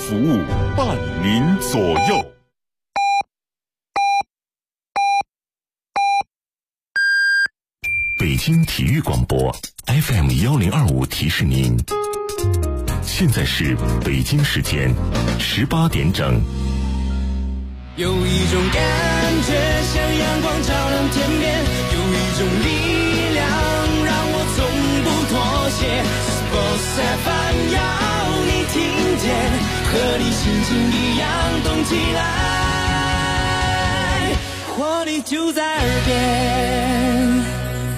服务，伴您左右。北京体育广播 FM1025提示您，现在是北京时间18点整。 有一种感觉像阳光照亮天边，有一种力量让我从不妥协。Sports FM 要你听见，和你心情一样动起来，活力就在耳边。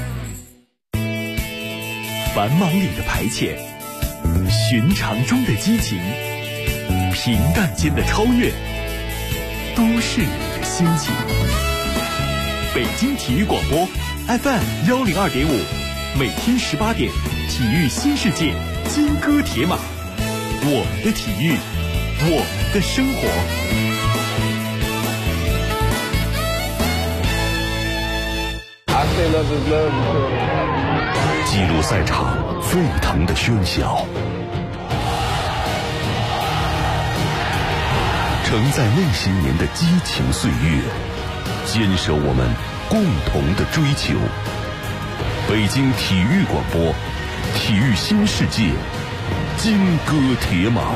繁忙里的排遣，寻常中的激情，平淡间的超越，都是你的心情。北京体育广播 FM102.5，每天18点，体育新世界，金戈铁马，我们的体育，我们的生活。 记录赛场沸腾的喧嚣，承载那些年的激情岁月，坚守我们共同的追求。北京体育广播，体育新世界，金戈铁马。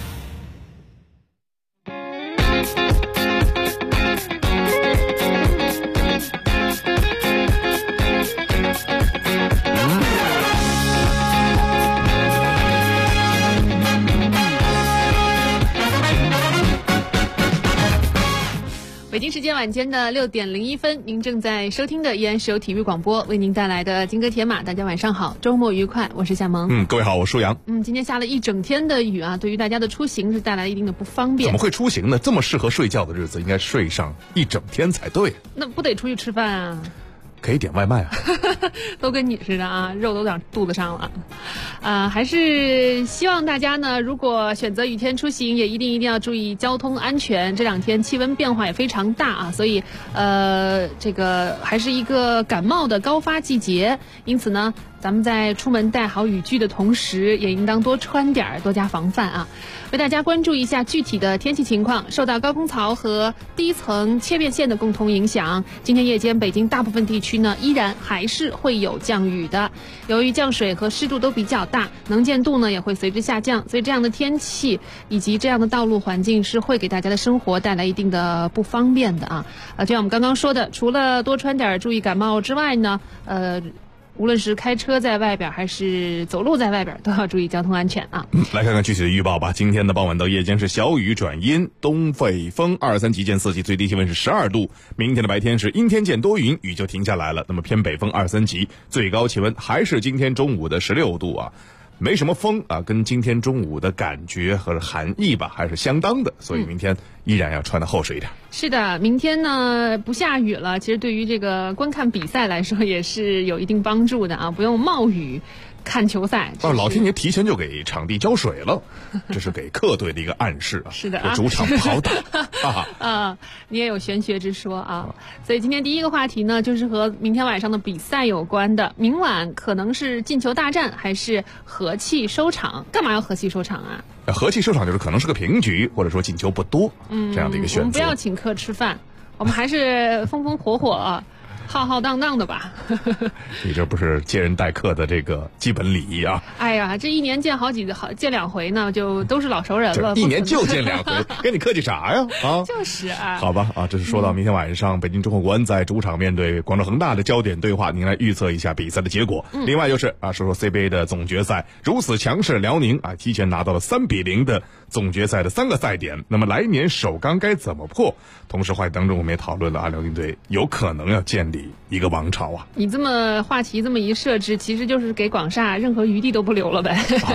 北京时间晚间的6点01分，您正在收听的依然是由体育广播为您带来的金戈铁马。大家晚上好，周末愉快，我是夏萌。 各位好，我舒阳。 今天下了一整天的雨啊，对于大家的出行是带来一定的不方便。 怎么会出行呢？这么适合睡觉的日子，应该睡上一整天才对。 那不得出去吃饭啊？ 可以点外卖啊。 都跟你似的啊，肉都长肚子上了。还是希望大家呢，如果选择雨天出行，也一定要注意交通安全。这两天气温变化也非常大啊，所以这个还是一个感冒的高发季节，因此呢，咱们在出门带好雨具的同时，也应当多穿点，多加防范啊。为大家关注一下具体的天气情况。受到高空槽和低层切变线的共同影响，今天夜间北京大部分地区呢依然还是会有降雨的。由于降水和湿度都比较大，能见度呢也会随之下降，所以这样的天气以及这样的道路环境是会给大家的生活带来一定的不方便的啊。就像我们刚刚说的，除了多穿点注意感冒之外呢，无论是开车在外边还是走路在外边，都要注意交通安全啊。 来看看具体的预报吧。今天的傍晚到夜间是小雨转阴，东北风23级见4级，最低气温是12度。明天的白天是阴天见多云，雨就停下来了。那么偏北风23级，最高气温还是今天中午的16度啊。没什么风啊，跟今天中午的感觉和寒意吧还是相当的，所以明天依然要穿得厚实一点。 是的，明天呢不下雨了，其实对于这个观看比赛来说也是有一定帮助的啊，不用冒雨看球赛。 老天爷提前就给场地浇水了，这是给客队的一个暗示啊。 是的啊， 主场不好打你也有玄学之说啊。所以今天第一个话题呢，就是和明天晚上的比赛有关的。明晚可能是进球大战，还是和气收场？干嘛要和气收场啊？ 和气收场就是可能是个平局，或者说进球不多，这样的一个选择。 我们不要请客吃饭，我们还是风风火火浩浩荡荡的吧。 你这不是接人待客的这个基本礼仪啊。 哎呀，这一年见见2回呢，就都是老熟人了。 一年就见2回，跟你客气啥呀？啊， 就是啊。 好吧啊，这是说到明天晚上北京中赫国安在主场面对广州恒大的焦点对话，您来预测一下比赛的结果。另外就是说 CBA 的总决赛如此强势，辽宁提前拿到了3-0的总决赛的3个赛点。那么来年首钢该怎么破？同时话题当中我们也讨论了辽宁队有可能要建立一个王朝啊。 你这么话题这么一设置，其实就是给广厦任何余地都不留了呗。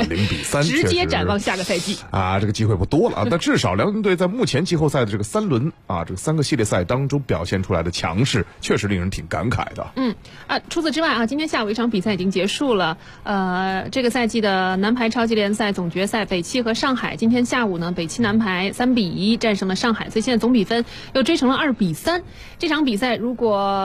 0-3 直接展望下个赛季这个机会不多了但至少辽宁队在目前季后赛的这个3轮这个3个系列赛当中表现出来的强势，确实令人挺感慨的。 除此之外今天下午一场比赛已经结束了。这个赛季的男排超级联赛总决赛，北汽和上海，今天下午呢，北汽男排3-1战胜了上海，所以现在总比分又追成了2-3。这场比赛如果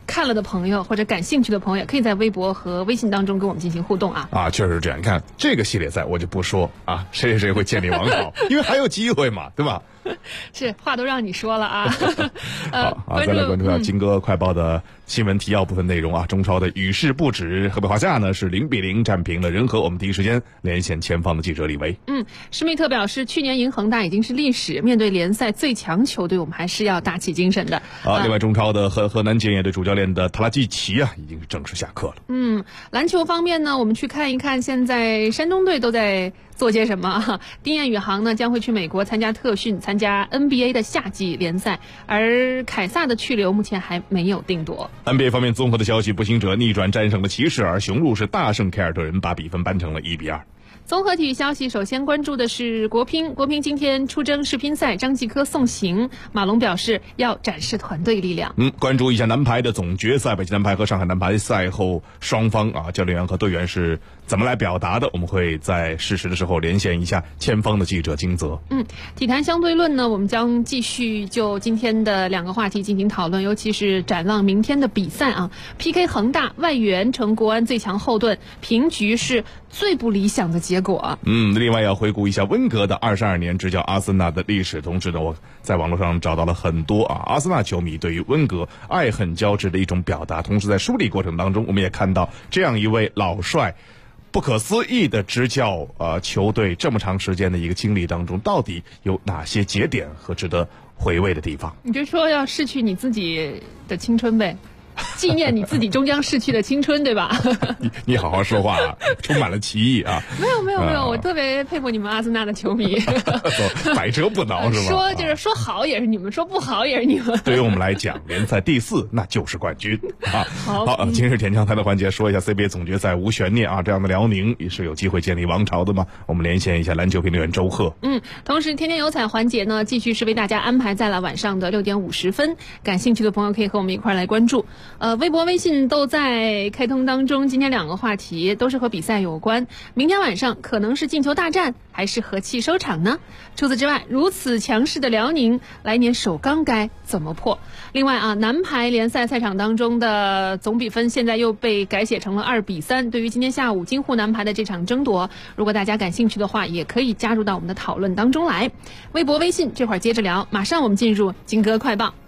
看了的朋友或者感兴趣的朋友，可以在微博和微信当中跟我们进行互动啊。 确实是这样。你看这个系列赛我就不说啊，谁会建立王朝，因为还有机会嘛，对吧？ 是，话都让你说了啊。 好，再来关注到金歌快报的新闻提要部分内容啊。中超的雨势不止，河北华夏呢是0-0战平了仁和。我们第一时间连线前方的记者李维。 施密特表示，去年赢恒大已经是历史，面对联赛最强球队，我们还是要打起精神的。 另外中超的河南建业队主教练的塔拉季奇已经是正式下课了。 篮球方面呢，我们去看一看现在山东队都在做些什么。丁彦雨航呢将会去美国参加特训，参加 NBA 的夏季联赛，而凯撒的去留目前还没有定夺。 NBA 方面综合的消息，步行者逆转战胜了骑士，而雄鹿是大胜凯尔特人，把比分扳成了1-2。 综合体育消息，首先关注的是国乒今天出征世乒赛，张继科送行，马龙表示要展示团队力量。 关注一下男排的总决赛，北京男排和上海男排赛后双方教练员和队员是怎么来表达的，我们会在适时的时候连线一下前方的记者金泽。 体坛相对论呢，我们将继续就今天的2个话题进行讨论，尤其是展望明天的比赛啊。PK 恒大外援成国安最强后盾，平局是最不理想的结果。 另外要回顾一下温格的22年执教阿森纳的历史。同时呢，我在网络上找到了很多阿森纳球迷对于温格爱恨交织的一种表达。同时在梳理过程当中，我们也看到这样一位老帅不可思议的执教球队这么长时间的一个经历当中，到底有哪些节点和值得回味的地方？ 你就说要逝去你自己的青春呗，纪念你自己终将逝去的青春，对吧？ 你好好说话啊，充满了歧义啊！ 没有，我特别佩服你们阿森纳的球迷， 百折不挠是吧？ 说就是说好也是你们，说不好也是你们。 对于我们来讲，联赛第4那就是冠军啊！ 好， 今日田江台的环节说一下 CBA 总决赛无悬念啊，这样的辽宁也是有机会建立王朝的吗？我们连线一下篮球评论员周贺。 同时天天有彩环节呢，继续是为大家安排在了晚上的6点50分，感兴趣的朋友可以和我们一块来关注。微博微信都在开通当中，今天2个话题都是和比赛有关。明天晚上可能是进球大战还是和气收场呢？除此之外，如此强势的辽宁来年首钢该怎么破？另外男排联赛赛场当中的总比分现在又被改写成了2-3。对于今天下午京沪男排的这场争夺，如果大家感兴趣的话，也可以加入到我们的讨论当中来。微博微信这会儿接着聊，马上我们进入金歌快报。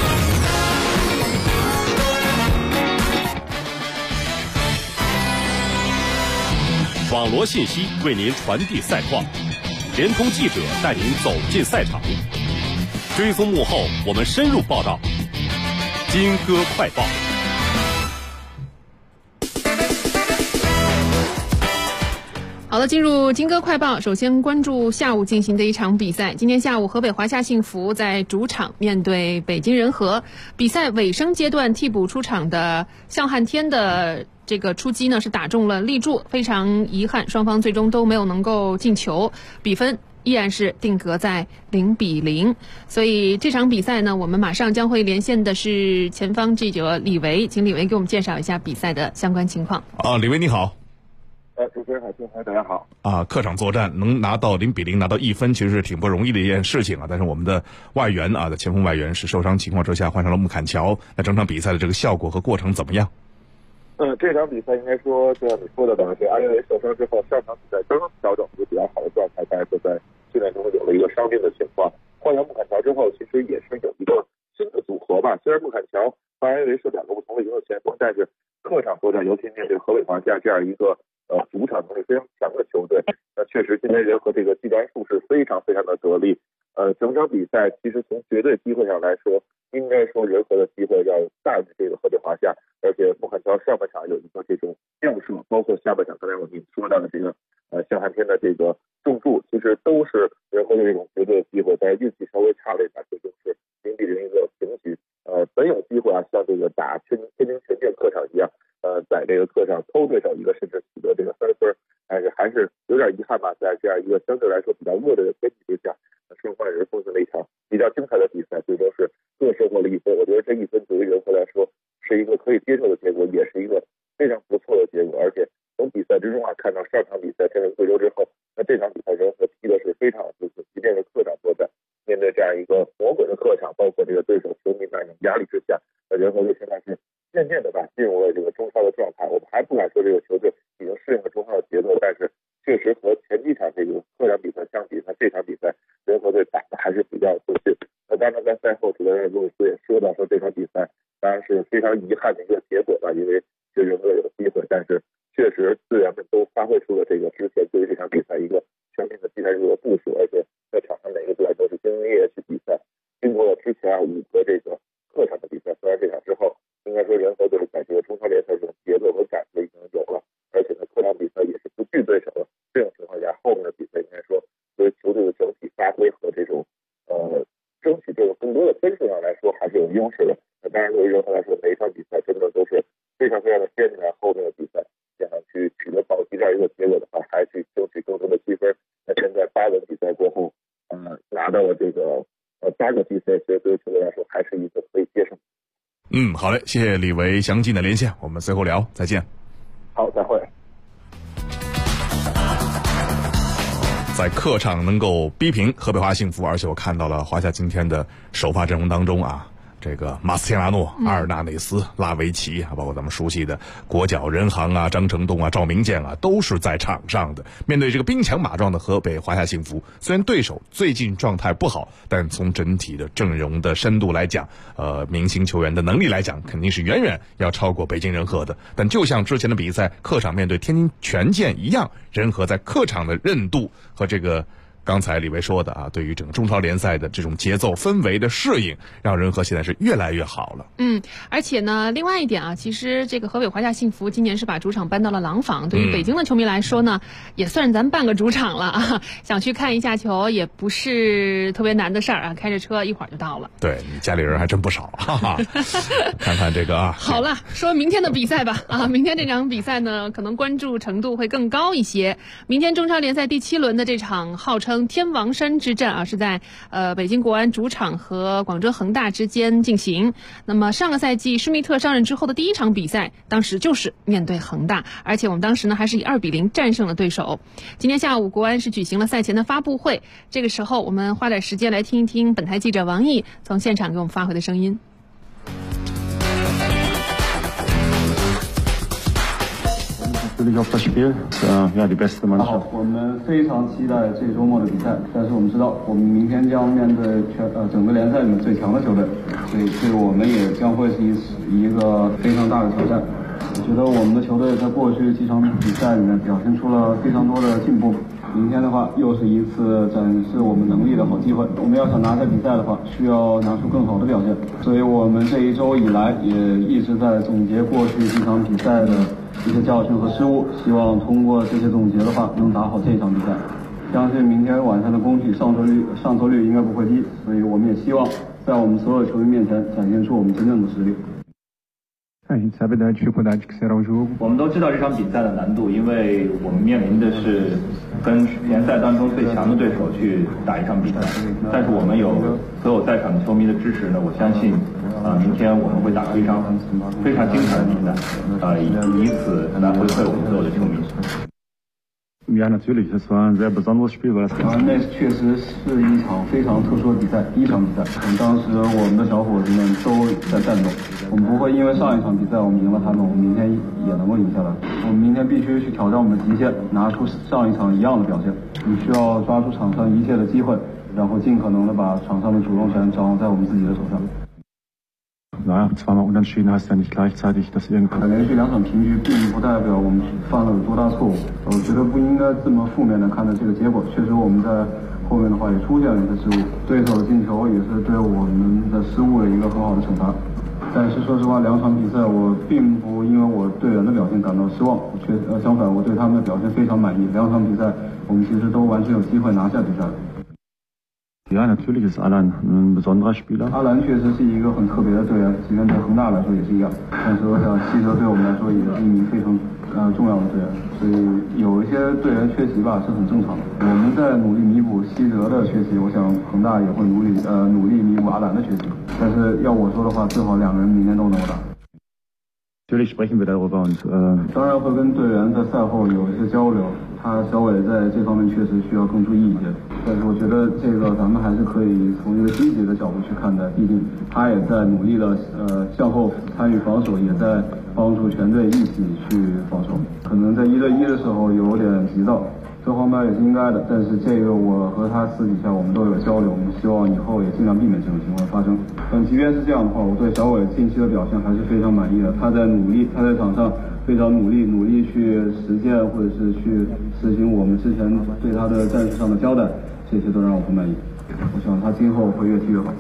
网罗信息为您传递赛况，联通记者带您走进赛场，追踪幕后我们深入报道。金歌快报。 好的，进入金歌快报，首先关注下午进行的一场比赛。今天下午，河北华夏幸福在主场面对北京人和。比赛尾声阶段，替补出场的向汉天的这个出击呢是打中了立柱，非常遗憾，双方最终都没有能够进球，比分依然是定格在0-0。所以这场比赛呢，我们马上将会连线的是前方记者李维，请李维给我们介绍一下比赛的相关情况。 李维你好。 主持人好，听众大家好。 客场作战能拿到0-0，拿到1分，其实是挺不容易的一件事情啊。但是我们的外援在前锋外援是受伤情况之下换上了穆坎乔，那整场比赛的这个效果和过程怎么样？ 这场比赛应该说，就像你说的，等于是阿约维受伤之后，上场比赛刚刚调整一个比较好的状态，但是在训练中有了一个伤病的情况。换上穆坎乔之后，其实也是有一个新的组合吧。虽然穆坎乔和阿约维是2个不同的一个前锋，但是客场作战，尤其面对河北华夏这样一个主场能力非常强的球队，确实今天人和这个技战术是非常非常的得力。整场比赛其实从绝对机会上来说，应该说人和的机会要大于这个河北华夏，而且穆坎乔上半场有一个这种吊射，包括下半场刚才我们说到的这个向汉天的这个重注，其实都是人和的这种绝对的机会，但是运气稍微差了一点，最终是0-0一个平局。本有机会像这个打天津权健客场一样，在这个客场偷对手一个，甚至取得这个3分，但是还是有点遗憾吧，在这样一个相对来说比较恶劣的天气之下，双方也是奉献了一场比较精彩的比赛，最终是各收获了1分。我觉得这1分对于人和来说是一个可以接受的结果，也是一个非常不错的结果。而且从比赛之中看到上场比赛天人贵州之后，那这场比赛人和踢的是非常不错，即便是客场作战，面对这样一个魔鬼的客场，包括这个对手球迷那种压力之下，人和队现在是渐常遗憾的一个结果吧，因为其实仁和有机会，但是确实队员们都发挥出了这个之前对于这场比赛一个全面的技战术的部署，而且在场上每个队员都是兢兢业业去比赛。经过了之前5个这个客场的比赛，虽然这场之后应该说仁和队在这个中超联赛这种节奏和感觉已经有了，而且呢客场比赛也是不惧对手的，这种情况下后面的比赛应该说对于球队的整体发挥和这种争取这个更多的分数上来说还是有优势的。那当然对于仁和来说每一场比赛真的都是非常非常的艰难，后面的比赛想要去取得保级这样一个结果的话，还去争取更多的积分。那现在8轮比赛过后拿到了这个8个积分，所以对于球队来说还是一个可以接受。 好嘞，谢谢李维详尽的连线，我们随后聊，再见。 好，再会。 在客场能够逼平河北华夏幸福，而且我看到了华夏今天的首发阵容当中这个马斯切拉诺、阿尔纳内斯、拉维奇包括咱们熟悉的国脚任航张成栋赵明剑都是在场上的。面对这个兵强马壮的河北华夏幸福，虽然对手最近状态不好，但从整体的阵容的深度来讲，明星球员的能力来讲，肯定是远远要超过北京人和的。但就像之前的比赛客场面对天津权健一样，人和在客场的韧度和这个刚才李维说的对于整个中超联赛的这种节奏氛围的适应，让仁和现在是越来越好了。 而且呢，另外一点其实这个河北华夏幸福今年是把主场搬到了廊坊，对于北京的球迷来说呢，也算是咱半个主场了想去看一下球也不是特别难的事儿开着车一会儿就到了。 对，你家里人还真不少看看这个好了，说明天的比赛吧明天这场比赛呢，可能关注程度会更高一些。明天中超联赛第7轮的这场号称天王山之战是在北京国安主场和广州恒大之间进行。那么上个赛季施密特上任之后的第一场比赛，当时就是面对恒大，而且我们当时呢还是以2-0战胜了对手。今天下午国安是举行了赛前的发布会，这个时候我们花点时间来听一听本台记者王毅从现场给我们发回的声音。 好，我们非常期待这周末的比赛，但是我们知道我们明天将面对整个联赛里面最强的球队，所以对我们也将会是一个非常大的挑战。我觉得我们的球队在过去几场比赛里面表现出了非常多的进步，明天的话又是一次展示我们能力的好机会。我们要想拿下比赛的话，需要拿出更好的表现，所以我们这一周以来也一直在总结过去几场比赛的一些教训和失误，希望通过这些总结的话，能打好这一场比赛。相信明天晚上的攻取上座率应该不会低，所以我们也希望在我们所有球迷面前展现出我们真正的实力。 我们都知道这场比赛的难度，因为我们面临的是跟联赛当中最强的对手去打一场比赛。但是我们有所有在场的球迷的支持呢，我相信明天我们会打出一场非常精彩的比赛，以此来回馈我们所有的球迷。 那确实是一场非常特殊的比赛，第一场比赛。当时我们的小伙子们都在战斗，我们不会因为上一场比赛我们赢了他们，我们明天也能够赢下来。我们明天必须去挑战我们的极限，拿出上一场一样的表现。我们需要抓住场上一切的机会，然后尽可能的把场上的主动权掌握在我们自己的手上。 zweimal unentschieden heißt ja nicht gleichzeitig, dass irgendwie 连续2场平局并不代表我们犯了有多大错误，我觉得不应该这么负面的看待这个结果。确实我们在后面的话也出现了一些失误，对手的进球也是对我们的失误的一个很好的惩罚。但是说实话，2场比赛我并不因为我队员的表现感到失望，相反我对他们的表现非常满意。2场比赛我们其实都完全有机会拿下比赛。 Ja, natürlich ist Alan ein besonderer Spieler. 阿兰确实是一个很特别的队员，即便对恒大来说也是一样。但是我想西泽对我们来说也是一名非常重要的队员，所以有一些队员缺席吧是很正常的。我们在努力弥补西泽的缺席，我想恒大也会努力弥补阿兰的缺席。但是要我说的话，最好2个人明天都能够打。 Natürlich sprechen wir darüber und 当然会跟队员在赛后有一些交流。小伟在这方面确实需要更注意一些，但是我觉得这个咱们还是可以从一个积极的角度去看待，毕竟他也在努力的向后参与防守，也在帮助全队一起去防守。可能在1对1的时候有点急躁， 这方面也是应该的。但是这个我和他私底下我们都有交流，我们希望以后也尽量避免这种情况发生。即便是这样的话，我对小伟近期的表现还是非常满意的。他在努力，他在场上非常努力去实践或者是去实行我们之前对他的战术上的交代，这些都让我不满意。我想他今后会越踢越好。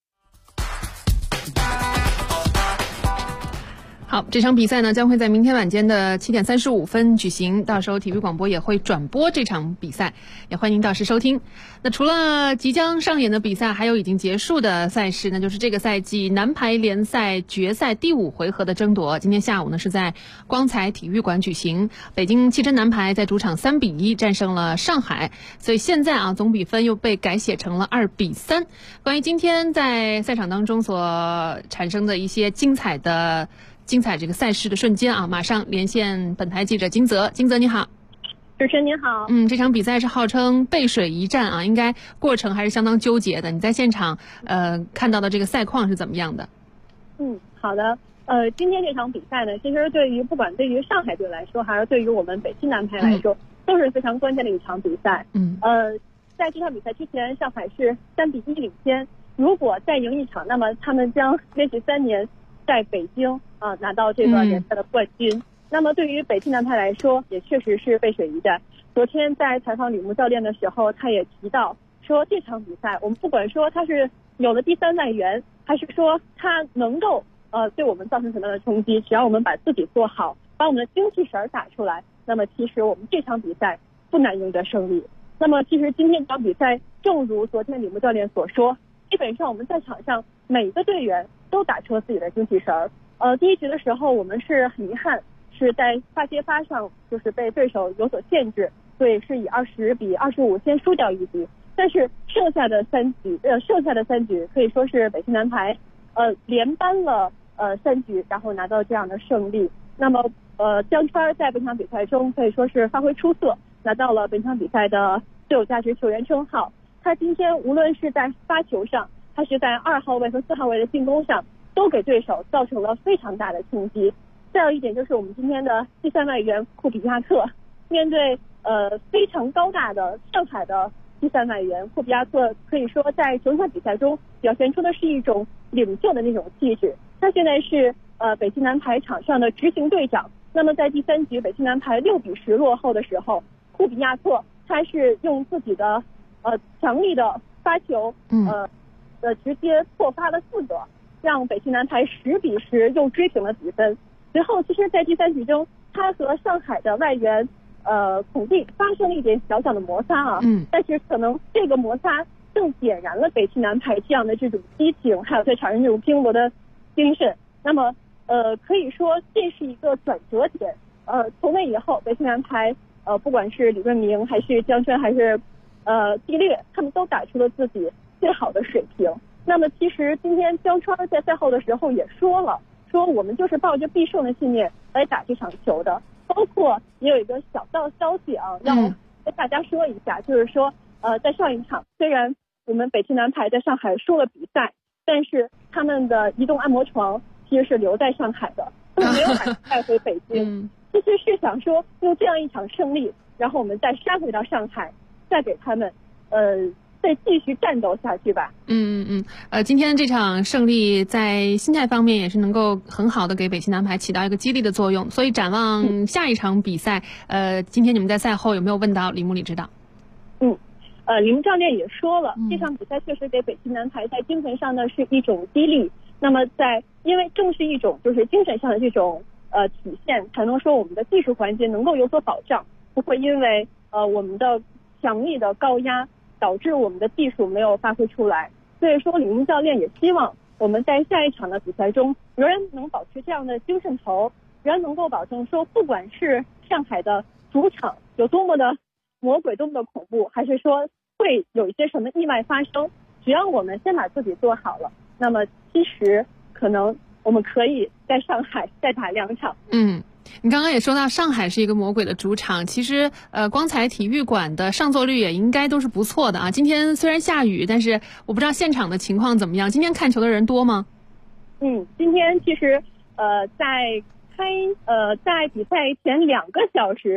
好，这场比赛呢将会在明天晚间的7点35分举行，到时候体育广播也会转播这场比赛，也欢迎到时收听。那除了即将上演的比赛，还有已经结束的赛事，那就是这个赛季男排联赛决赛第5回合的争夺。今天下午呢是在光彩体育馆举行，北京汽车男排在主场3比1战胜了上海，所以现在总比分又被改写成了2比3。关于今天在赛场当中所产生的一些精彩这个赛事的瞬间马上连线本台记者金泽。金泽你好。 主持人您好。 这场比赛是号称背水一战应该过程还是相当纠结的。你在现场看到的这个赛况是怎么样的？ 好的。今天这场比赛呢，其实不管对于上海队来说，还是对于我们北京男排来说，都是非常关键的一场比赛。在这场比赛之前，上海是3比1领先，如果再赢一场，那么他们将连续3年在北京拿到这个联赛的冠军。那么对于北京男排来说，也确实是背水一战。昨天在采访李木教练的时候，他也提到说，这场比赛我们不管说他是有了第3外援，还是说他能够对我们造成什么样的冲击，只要我们把自己做好，把我们的精气神打出来，那么其实我们这场比赛不难赢得胜利。那么其实今天这场比赛，正如昨天李木教练所说，基本上我们在场上每个队员都打出了自己的精气神儿。第一局的时候，我们是很遗憾，是在发接发上就是被对手有所限制，所以是以20比25先输掉一局。但是剩下的三局可以说是北京男排连扳了3局，然后拿到这样的胜利。那么江川在本场比赛中可以说是发挥出色，拿到了本场比赛的最有价值球员称号。他今天无论是在发球上，还是在2号位和4号位的进攻上，都给对手造成了非常大的冲击。再有一点就是我们今天的第3外援库比亚特，面对非常高大的上海的第3外援库比亚特，可以说在整场比赛中表现出的是一种领袖的那种气质。他现在是北京男排场上的执行队长。那么在第3局北京男排6比10落后的时候，库比亚特他是用自己的强力的发球直接破发了4个，让北京男排10比10又追平了比分。随后其实在第3局中，他和上海的外援孔蒂发生了一点小小的摩擦但是可能这个摩擦更点燃了北京男排这样的这种激情，还有在场上这种拼搏的精神。那么可以说这是一个转折点。从那以后，北京男排不管是李润明还是江川还是地略，他们都打出了自己最好的水平。那么其实今天江川在赛后的时候也说了，说我们就是抱着必胜的信念来打这场球的。包括也有一个小道消息让我跟大家说一下，就是说在上一场虽然我们北京男排在上海输了比赛，但是他们的移动按摩床其实是留在上海的，他们没有把它带回北京。其实是想说用这样一场胜利，然后我们再杀回到上海，再给他们再继续战斗下去吧。 今天这场胜利在心态方面也是能够很好的给北京男排起到一个激励的作用。所以展望下一场比赛，今天你们在赛后有没有问到李木理指导？ 李木教练也说了，这场比赛确实给北京男排在精神上呢是一种激励。那么因为正是一种就是精神上的这种体现，才能说我们的技术环节能够有所保障，不会因为我们的强力的高压导致我们的技术没有发挥出来。所以说李木教练也希望我们在下一场的比赛中仍然能保持这样的精神头，仍然能够保证说不管是上海的主场有多么的魔鬼多么的恐怖，还是说会有一些什么意外发生，只要我们先把自己做好了，那么其实可能我们可以在上海再打2场。 你刚刚也说到上海是一个魔鬼的主场，其实光彩体育馆的上座率也应该都是不错的今天虽然下雨，但是我不知道现场的情况怎么样，今天看球的人多吗？ 今天其实在比赛前2个小时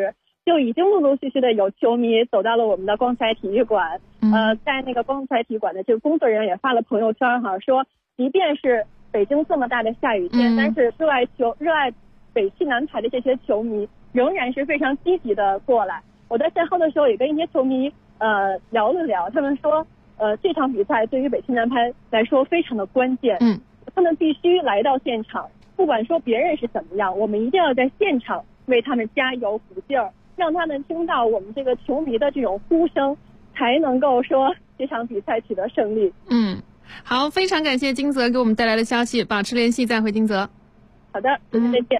就已经陆陆续续的有球迷走到了我们的光彩体育馆。在那个光彩体育馆的这个工作人员也发了朋友圈哈，说即便是北京这么大的下雨天，但是热爱北汽男排的这些球迷仍然是非常积极的过来。我在赛后的时候也跟一些球迷聊了聊，他们说这场比赛对于北汽男排来说非常的关键，他们必须来到现场，不管说别人是怎么样，我们一定要在现场为他们加油鼓劲儿，让他们听到我们这个球迷的这种呼声，才能够说这场比赛取得胜利。 好，非常感谢金泽给我们带来的消息，保持联系，再会金泽。 好的，再见。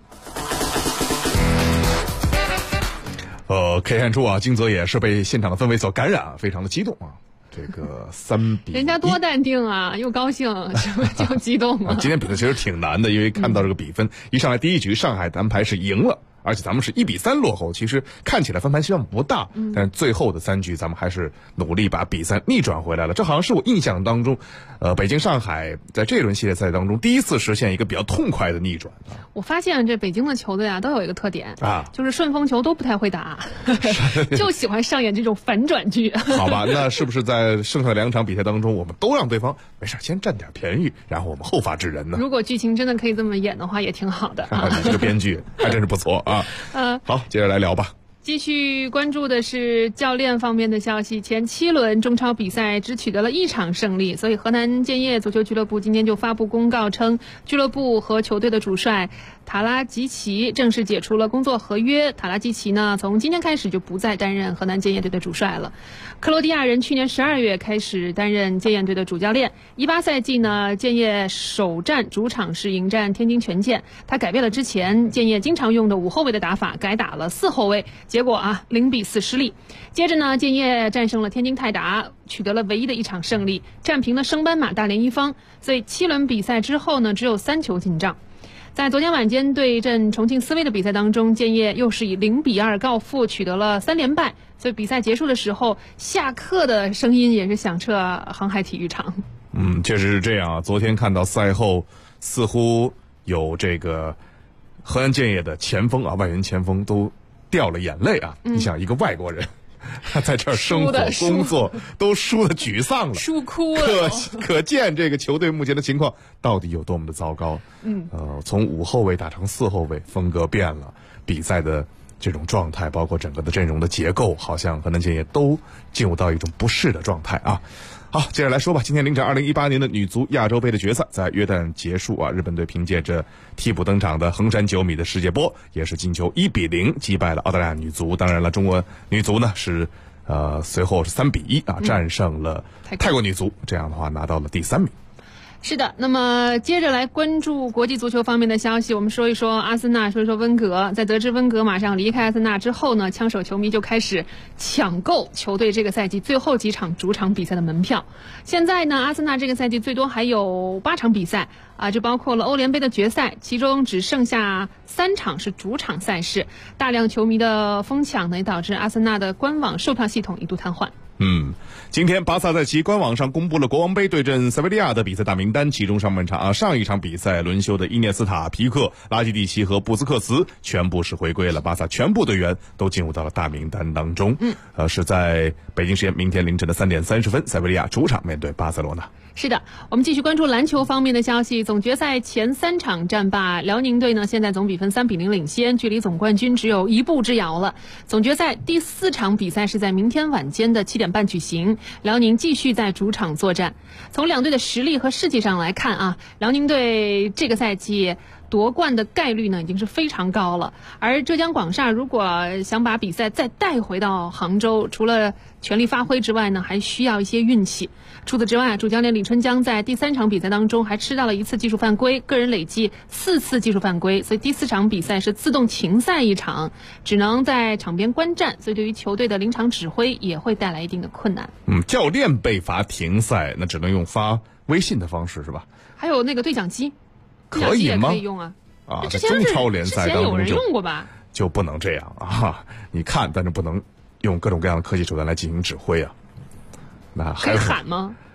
可以看出啊，金泽也是被现场的氛围所感染，非常的激动啊。这个3比1， 人家多淡定啊，又高兴，是不是就激动了？ 今天比赛其实挺难的，因为看到这个比分，一上来第一局上海男排是赢了，而且咱们是1比3落后，其实看起来分盘希望不大，但是最后的3局咱们还是努力把比赛逆转回来了。这好像是我印象当中，北京上海在这轮系列赛当中第一次实现一个比较痛快的逆转。 我发现这北京的球队啊都有一个特点啊， 就是顺风球都不太会打，就喜欢上演这种反转剧。 好吧，那是不是在剩下的2场比赛当中，我们都让对方没事先占点便宜，然后我们后发制人呢？ 如果剧情真的可以这么演的话，也挺好的。 你这个编剧还真是不错啊。好，接着来聊吧。 继续关注的是教练方面的消息。前7轮中超比赛只取得了1场胜利，所以河南建业足球俱乐部今天就发布公告称，俱乐部和球队的主帅塔拉吉奇正式解除了工作合约。塔拉吉奇呢，从今天开始就不再担任河南建业队的主帅了。克罗地亚人去年12月开始担任建业队的主教练。18赛季呢，建业首战主场是迎战天津权健，他改变了之前建业经常用的5后卫的打法，改打了4后卫。结果0比4失利。接着呢，建业战胜了天津泰达，取得了唯一的1场胜利，战平了升班马大连一方。所以7轮比赛之后呢，只有3球进账。在昨天晚间对阵重庆斯威的比赛当中，建业又是以0比2告负，取得了3连败。所以比赛结束的时候，下课的声音也是响彻航海体育场。 确实是这样啊。昨天看到赛后，似乎有这个河南建业的前锋啊，外援前锋都掉了眼泪啊！你想，一个外国人，他在这儿生活工作都输得沮丧了， 输哭了。 可见这个球队目前的情况到底有多么的糟糕。从5后卫打成4后卫，风格变了，比赛的这种状态，包括整个的阵容的结构，好像河南建业都进入到一种不适的状态啊。好，接着来说吧。今天凌晨2018年的女足亚洲杯的决赛在约旦结束啊，日本队凭借着替补登场的横山久美的世界波，也是进球1比0击败了澳大利亚女足。当然了，中国女足呢是随后是3比1啊战胜了泰国女足，这样的话拿到了第3名。 是的，那么接着来关注国际足球方面的消息，我们说一说阿森纳，说一说温格。在得知温格马上离开阿森纳之后呢，枪手球迷就开始抢购球队这个赛季最后几场主场比赛的门票。现在呢，阿森纳这个赛季最多还有8场比赛啊，这包括了欧联杯的决赛，其中只剩下3场是主场赛事。大量球迷的疯抢呢，也导致阿森纳的官网售票系统一度瘫痪。 今天巴萨在其官网上公布了国王杯对阵塞维利亚的比赛大名单，其中上一场比赛轮休的伊涅斯塔、皮克、拉基蒂奇和布斯克茨全部是回归了，巴萨全部队员都进入到了大名单当中。是在北京时间明天凌晨的3点30分，塞维利亚主场面对巴塞罗那。 是的，我们继续关注篮球方面的消息。总决赛前3场战罢，辽宁队呢现在总比分3比0领先，距离总冠军只有1步之遥了。总决赛第4场比赛是在明天晚间的7点半举行，辽宁继续在主场作战。从两队的实力和士气上来看啊，辽宁队这个赛季夺冠的概率呢已经是非常高了，而浙江广厦如果想把比赛再带回到杭州，除了全力发挥之外呢，还需要一些运气。除此之外，主教练李春江在第3场比赛当中还吃到了1次技术犯规，个人累计4次技术犯规，所以第4场比赛是自动停赛1场，只能在场边观战，所以对于球队的临场指挥也会带来一定的困难。 教练被罚停赛，那只能用发微信的方式是吧？ 还有那个对讲机可以吗？ 可以用啊。 在中超联赛当中有人用过吧？ 就不能这样啊！你看，但是不能用各种各样的科技手段来进行指挥啊。那还可以喊吗？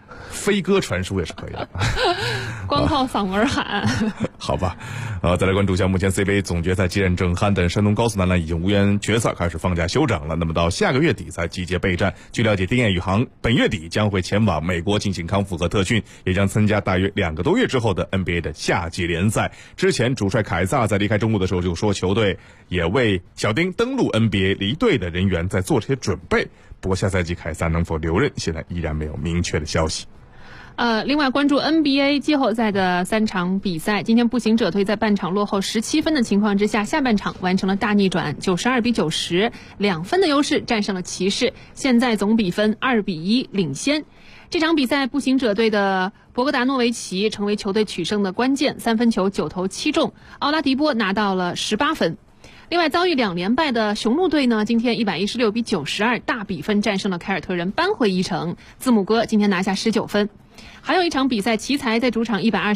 飞鸽传书也是可以的。 光靠嗓门喊。 好吧，再来关注一下目前 CBA 总决赛激战正酣的山东高速男篮已经无缘决赛，开始放假休整了。那么到下个月底才集结备战。据了解，丁彦雨航本月底将会前往美国进行康复和特训，也将参加大约2个多月之后的 NBA 的夏季联赛。之前主帅凯撒在离开中国的时候就说，球队也为小丁登陆 NBA 离队的人员在做这些准备。不过下赛季凯撒能否留任，现在依然没有明确的消息。 另外关注 NBA 季后赛的3场比赛，今天步行者队在半场落后17分的情况之下，下半场完成了大逆转，92-90，2分的优势战胜了骑士，现在总比分2-1领先。这场比赛步行者队的博格达诺维奇成为球队取胜的关键，3分球9投7中，奥拉迪波拿到了18分。另外遭遇2连败的雄鹿队呢，今天116-92大比分战胜了凯尔特人，扳回一城，字母哥今天拿下19分。还有一场比赛，奇才在主场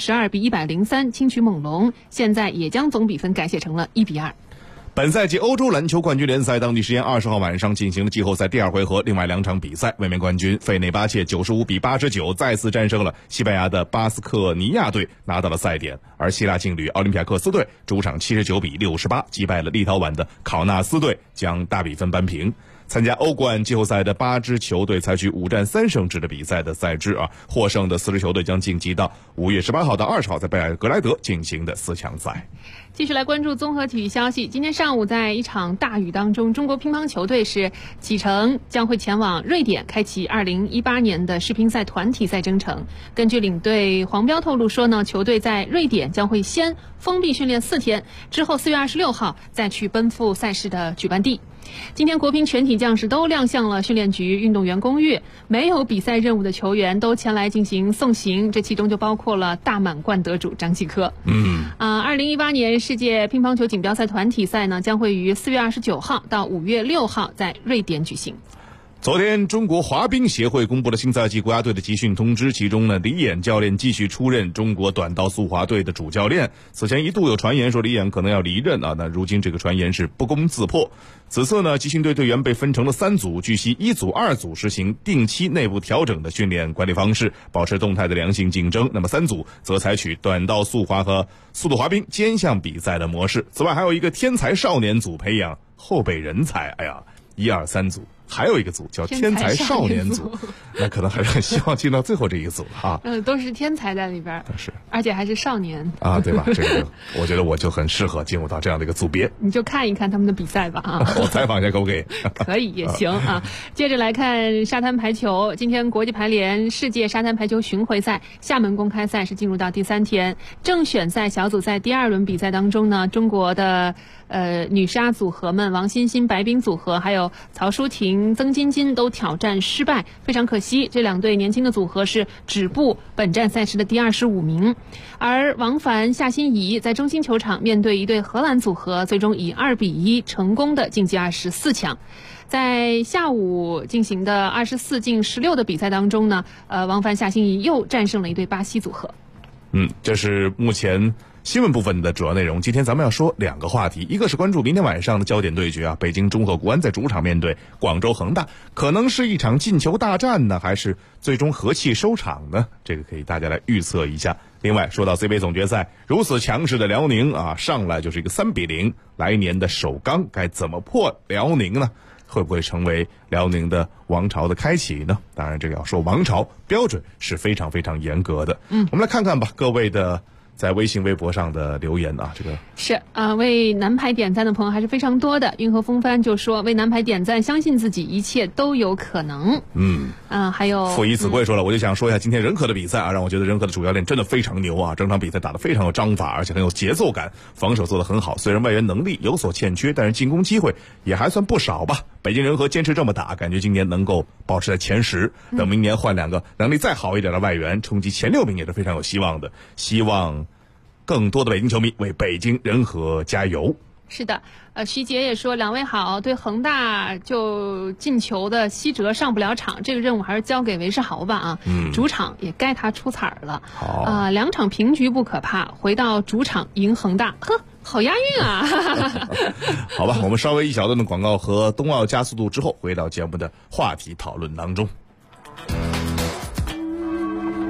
122-103轻取猛龙，现在也将总比分改写成了1-2。 本赛季欧洲篮球冠军联赛当地时间20号晚上进行了季后赛第2回合，另外2场比赛，卫冕冠军费内巴切95-89再次战胜了西班牙的巴斯克尼亚队，拿到了赛点。而希腊劲旅奥林匹亚克斯队主场79-68击败了立陶宛的考纳斯队，将大比分扳平。参加欧冠季后赛的8支球队采取5战3胜制的比赛的赛制获胜的4支球队将晋级到5月18号到20号在贝尔格莱德进行的4强赛。 继续来关注综合体育消息。今天上午在一场大雨当中，中国乒乓球队是启程将会前往瑞典，开启2018年的世乒赛团体赛征程。根据领队黄彪透露说呢，球队在瑞典将会先封闭训练4天，之后4月26号再去奔赴赛事的举办地。今天国乒全体将士都亮相了训练局运动员公寓，没有比赛任务的球员都前来进行送行，这其中就包括了大满贯得主张继科。2018年世界乒乓球锦标赛团体赛呢，将会于4月29号到5月6号在瑞典举行。 昨天中国滑冰协会公布了新赛季国家队的集训通知，其中呢，李琰教练继续出任中国短道速滑队的主教练。此前一度有传言说李琰可能要离任那如今这个传言是不攻自破。此次呢，集训队队员被分成了3组，据悉1组2组实行定期内部调整的训练管理方式，保持动态的良性竞争。那么3组则采取短道速滑和速度滑冰兼项比赛的模式。此外还有一个天才少年组，培养后备人才。1、2、3组。还有一个组叫天才少年组，那可能还是很希望进到最后这一组都是天才在里边， 是， 而且还是少年对吧？这个我觉得我就很适合进入到这样的一个组别。 你就看一看他们的比赛吧我采访一下可不可以？ 可以也行接着来看沙滩排球，今天国际排联世界沙滩排球巡回赛厦门公开赛是进入到第3天，正选赛小组赛第2轮比赛当中呢，中国的女沙组合们王欣欣白冰组合还有曹淑婷曾金金都挑战失败，非常可惜，这2对年轻的组合是止步本站赛事的第25名。而王凡夏欣怡在中心球场面对一对荷兰组合，最终以2-1成功的晋级24强。在下午进行的24进16的比赛当中呢，王凡夏欣怡又战胜了一对巴西组合。 这是目前新闻部分的主要内容。今天咱们要说2个话题，一个是关注明天晚上的焦点对决北京中赫国安在主场面对广州恒大，可能是一场进球大战呢，还是最终和气收场呢？这个可以大家来预测一下。另外说到 CBA 总决赛，如此强势的辽宁上来就是一个3-0，来年的首钢该怎么破辽宁呢？会不会成为辽宁的王朝的开启呢？当然这个要说王朝标准是非常非常严格的。我们来看看吧，各位的在微信微博上的留言这个是为男排点赞的朋友还是非常多的。运河风帆就说为男排点赞，相信自己一切都有可能。还有负一子贵说了，我就想说一下今天任和的比赛让我觉得任和的主教练真的非常牛整场比赛打得非常有章法，而且很有节奏感，防守做得很好，虽然外援能力有所欠缺，但是进攻机会也还算不少吧。北京人和坚持这么打，感觉今年能够保持在前10，等明年换2个能力再好一点的外援冲击前6名也是非常有希望的。希望更多的北京球迷为北京人和加油。 是的，徐杰也说2位好，对恒大就进球的西哲上不了场，这个任务还是交给韦世豪吧主场也该他出彩了。2场平局不可怕，回到主场赢恒大，好押韵好吧，我们稍微一小段的广告和冬奥加速度之后，回到节目的话题讨论当中。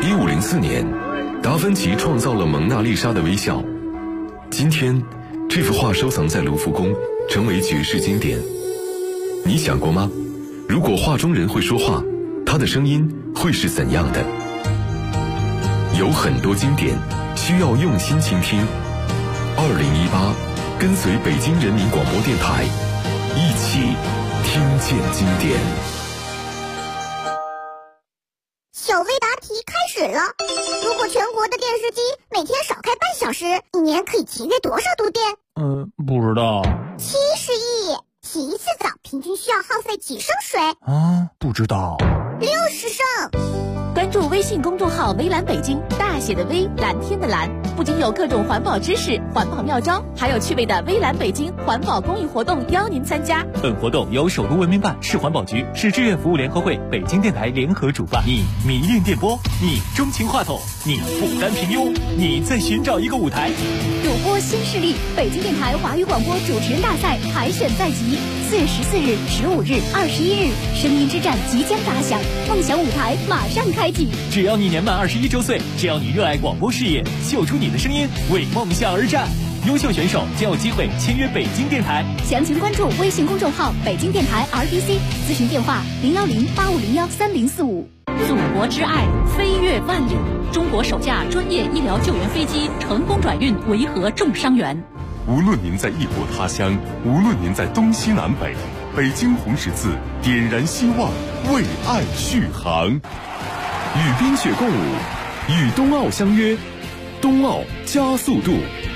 1504年，达芬奇创造了蒙娜丽莎的微笑。今天，这幅画收藏在卢浮宫，成为绝世经典。你想过吗？如果画中人会说话，他的声音会是怎样的？有很多经典需要用心倾听。2018，跟随北京人民广播电台，一起听见经典。 小微答题开始了。如果全国的电视机每天少开半小时，一年可以节约多少度电？ 不知道。 70亿。洗一次澡平均需要耗费几升水？ 不知道。 60升。 关注微信公众号微蓝北京，大写的微，蓝天的蓝，不仅有各种环保知识、环保妙招，还有趣味的微蓝北京环保公益活动邀您参加。 本活动由首都文明办、市环保局、市志愿服务联合会、北京电台联合主办。你迷恋电波，你钟情话筒，你不甘平庸，你在寻找一个舞台。 主播新势力，北京电台华语广播主持人大赛海选在即，4月14日、15日、21日，声音之战即将打响，梦想舞台马上开启。 只要你年满21周岁，只要你热爱广播事业，秀出你的声音，为梦想而战。优秀选手将有机会签约北京电台。 详情关注微信公众号北京电台 RBC， 咨询电话010-8501-3045。祖国之爱飞越万里，中国首架专业医疗救援飞机成功转运维和重伤员。 无论您在异国他乡，无论您在东西南北，北京红十字点燃希望，为爱续航。与冰雪共舞，与冬奥相约，冬奥加速度。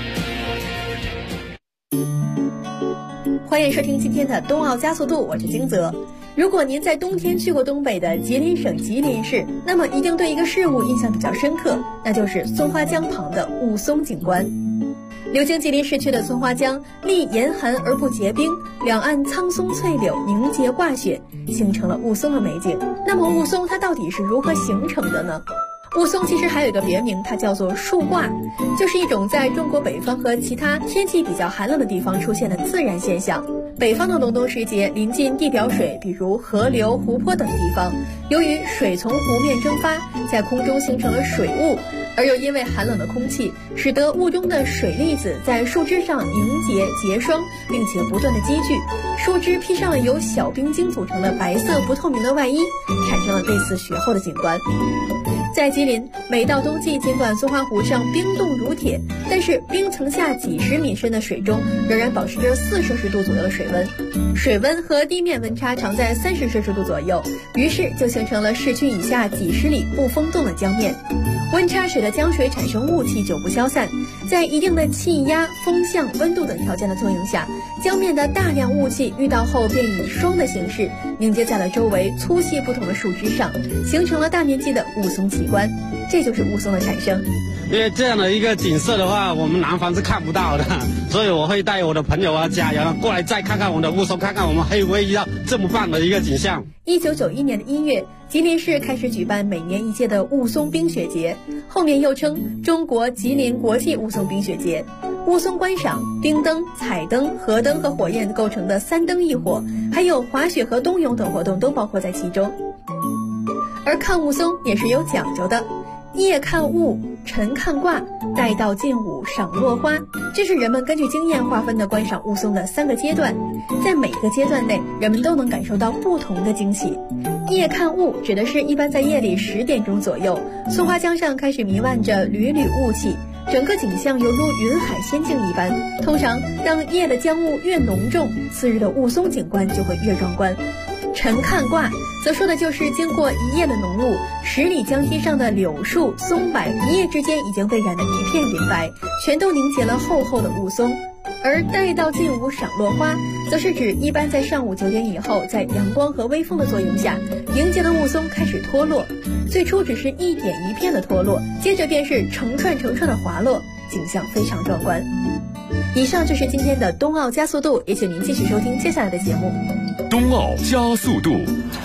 欢迎收听今天的冬奥加速度，我是金泽。如果您在冬天去过东北的吉林省吉林市，那么一定对一个事物印象比较深刻，那就是松花江旁的雾凇景观。流经吉林市区的松花江，历严寒而不结冰，两岸苍松翠柳凝结挂雪，形成了雾凇的美景。那么雾凇它到底是如何形成的呢？雾凇其实还有一个别名，它叫做树挂，就是一种在中国北方和其他天气比较寒冷的地方出现的自然现象。北方的隆冬时节，临近地表水，比如河流、湖泊等地方，由于水从湖面蒸发，在空中形成了水雾，而又因为寒冷的空气，使得雾中的水粒子在树枝上凝结结霜，并且不断的积聚，树枝披上了由小冰晶组成的白色不透明的外衣，产生了类似雪后的景观。在吉林，每到冬季，尽管松花湖上冰冻如铁，但是冰层下几十米深的水中仍然保持着4摄氏度左右的水温，水温和地面温差常在30摄氏度左右，于是就形成了市区以下几十里不封冻的江面。温差使得江水产生雾气久不消散，在一定的气压、风向、温度等条件的作用下，江面的大量雾气遇到后便以霜的形式凝结在了周围粗细不同的树枝上，形成了大面积的雾凇奇观，这就是雾凇的产生。 因为这样的一个景色的话，我们南方是看不到的，所以我会带我的朋友啊、家人过来再看看我们的雾凇，看看我们还有没有遇到这么棒的一个景象。 1991年的1月，吉林市开始举办每年一届的雾凇冰雪节，后面又称中国吉林国际雾凇冰雪节。雾凇观赏、冰灯、彩灯、河灯和火焰构成的3灯一火，还有滑雪和冬泳等活动都包括在其中。而看雾凇也是有讲究的，夜看雾，晨看卦，待到近午赏落花，这是人们根据经验划分的观赏雾凇的3个阶段，在每个阶段内，人们都能感受到不同的惊喜。夜看雾指的是一般在夜里10点钟左右，松花江上开始弥漫着缕缕雾气，整个景象犹如云海仙境一般。通常当夜的江雾越浓重，次日的雾凇景观就会越壮观。晨看卦则说的就是经过一夜的浓雾，10里江堤上的柳树、松柏一夜之间已经被染得一片云白，全都凝结了厚厚的雾凇。而待到近午赏落花，则是指一般在上午9点以后，在阳光和微风的作用下，凝结的雾凇开始脱落。最初只是一点一片的脱落，接着便是成串成串的滑落，景象非常壮观。以上就是今天的冬奥加速度，也请您继续收听接下来的节目。 冬奥加速度。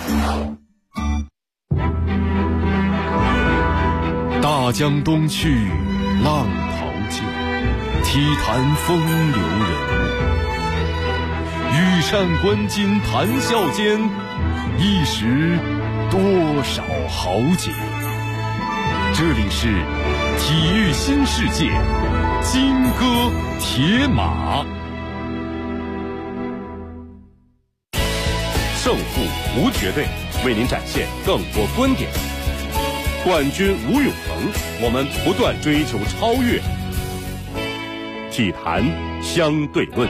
大江东去，浪淘尽，体坛风流人物。羽扇纶巾谈笑间，一时多少豪杰。 这里是体育新世界，金戈铁马。 胜负无绝对，为您展现更多观点。冠军无永恒，我们不断追求超越。体坛相对论。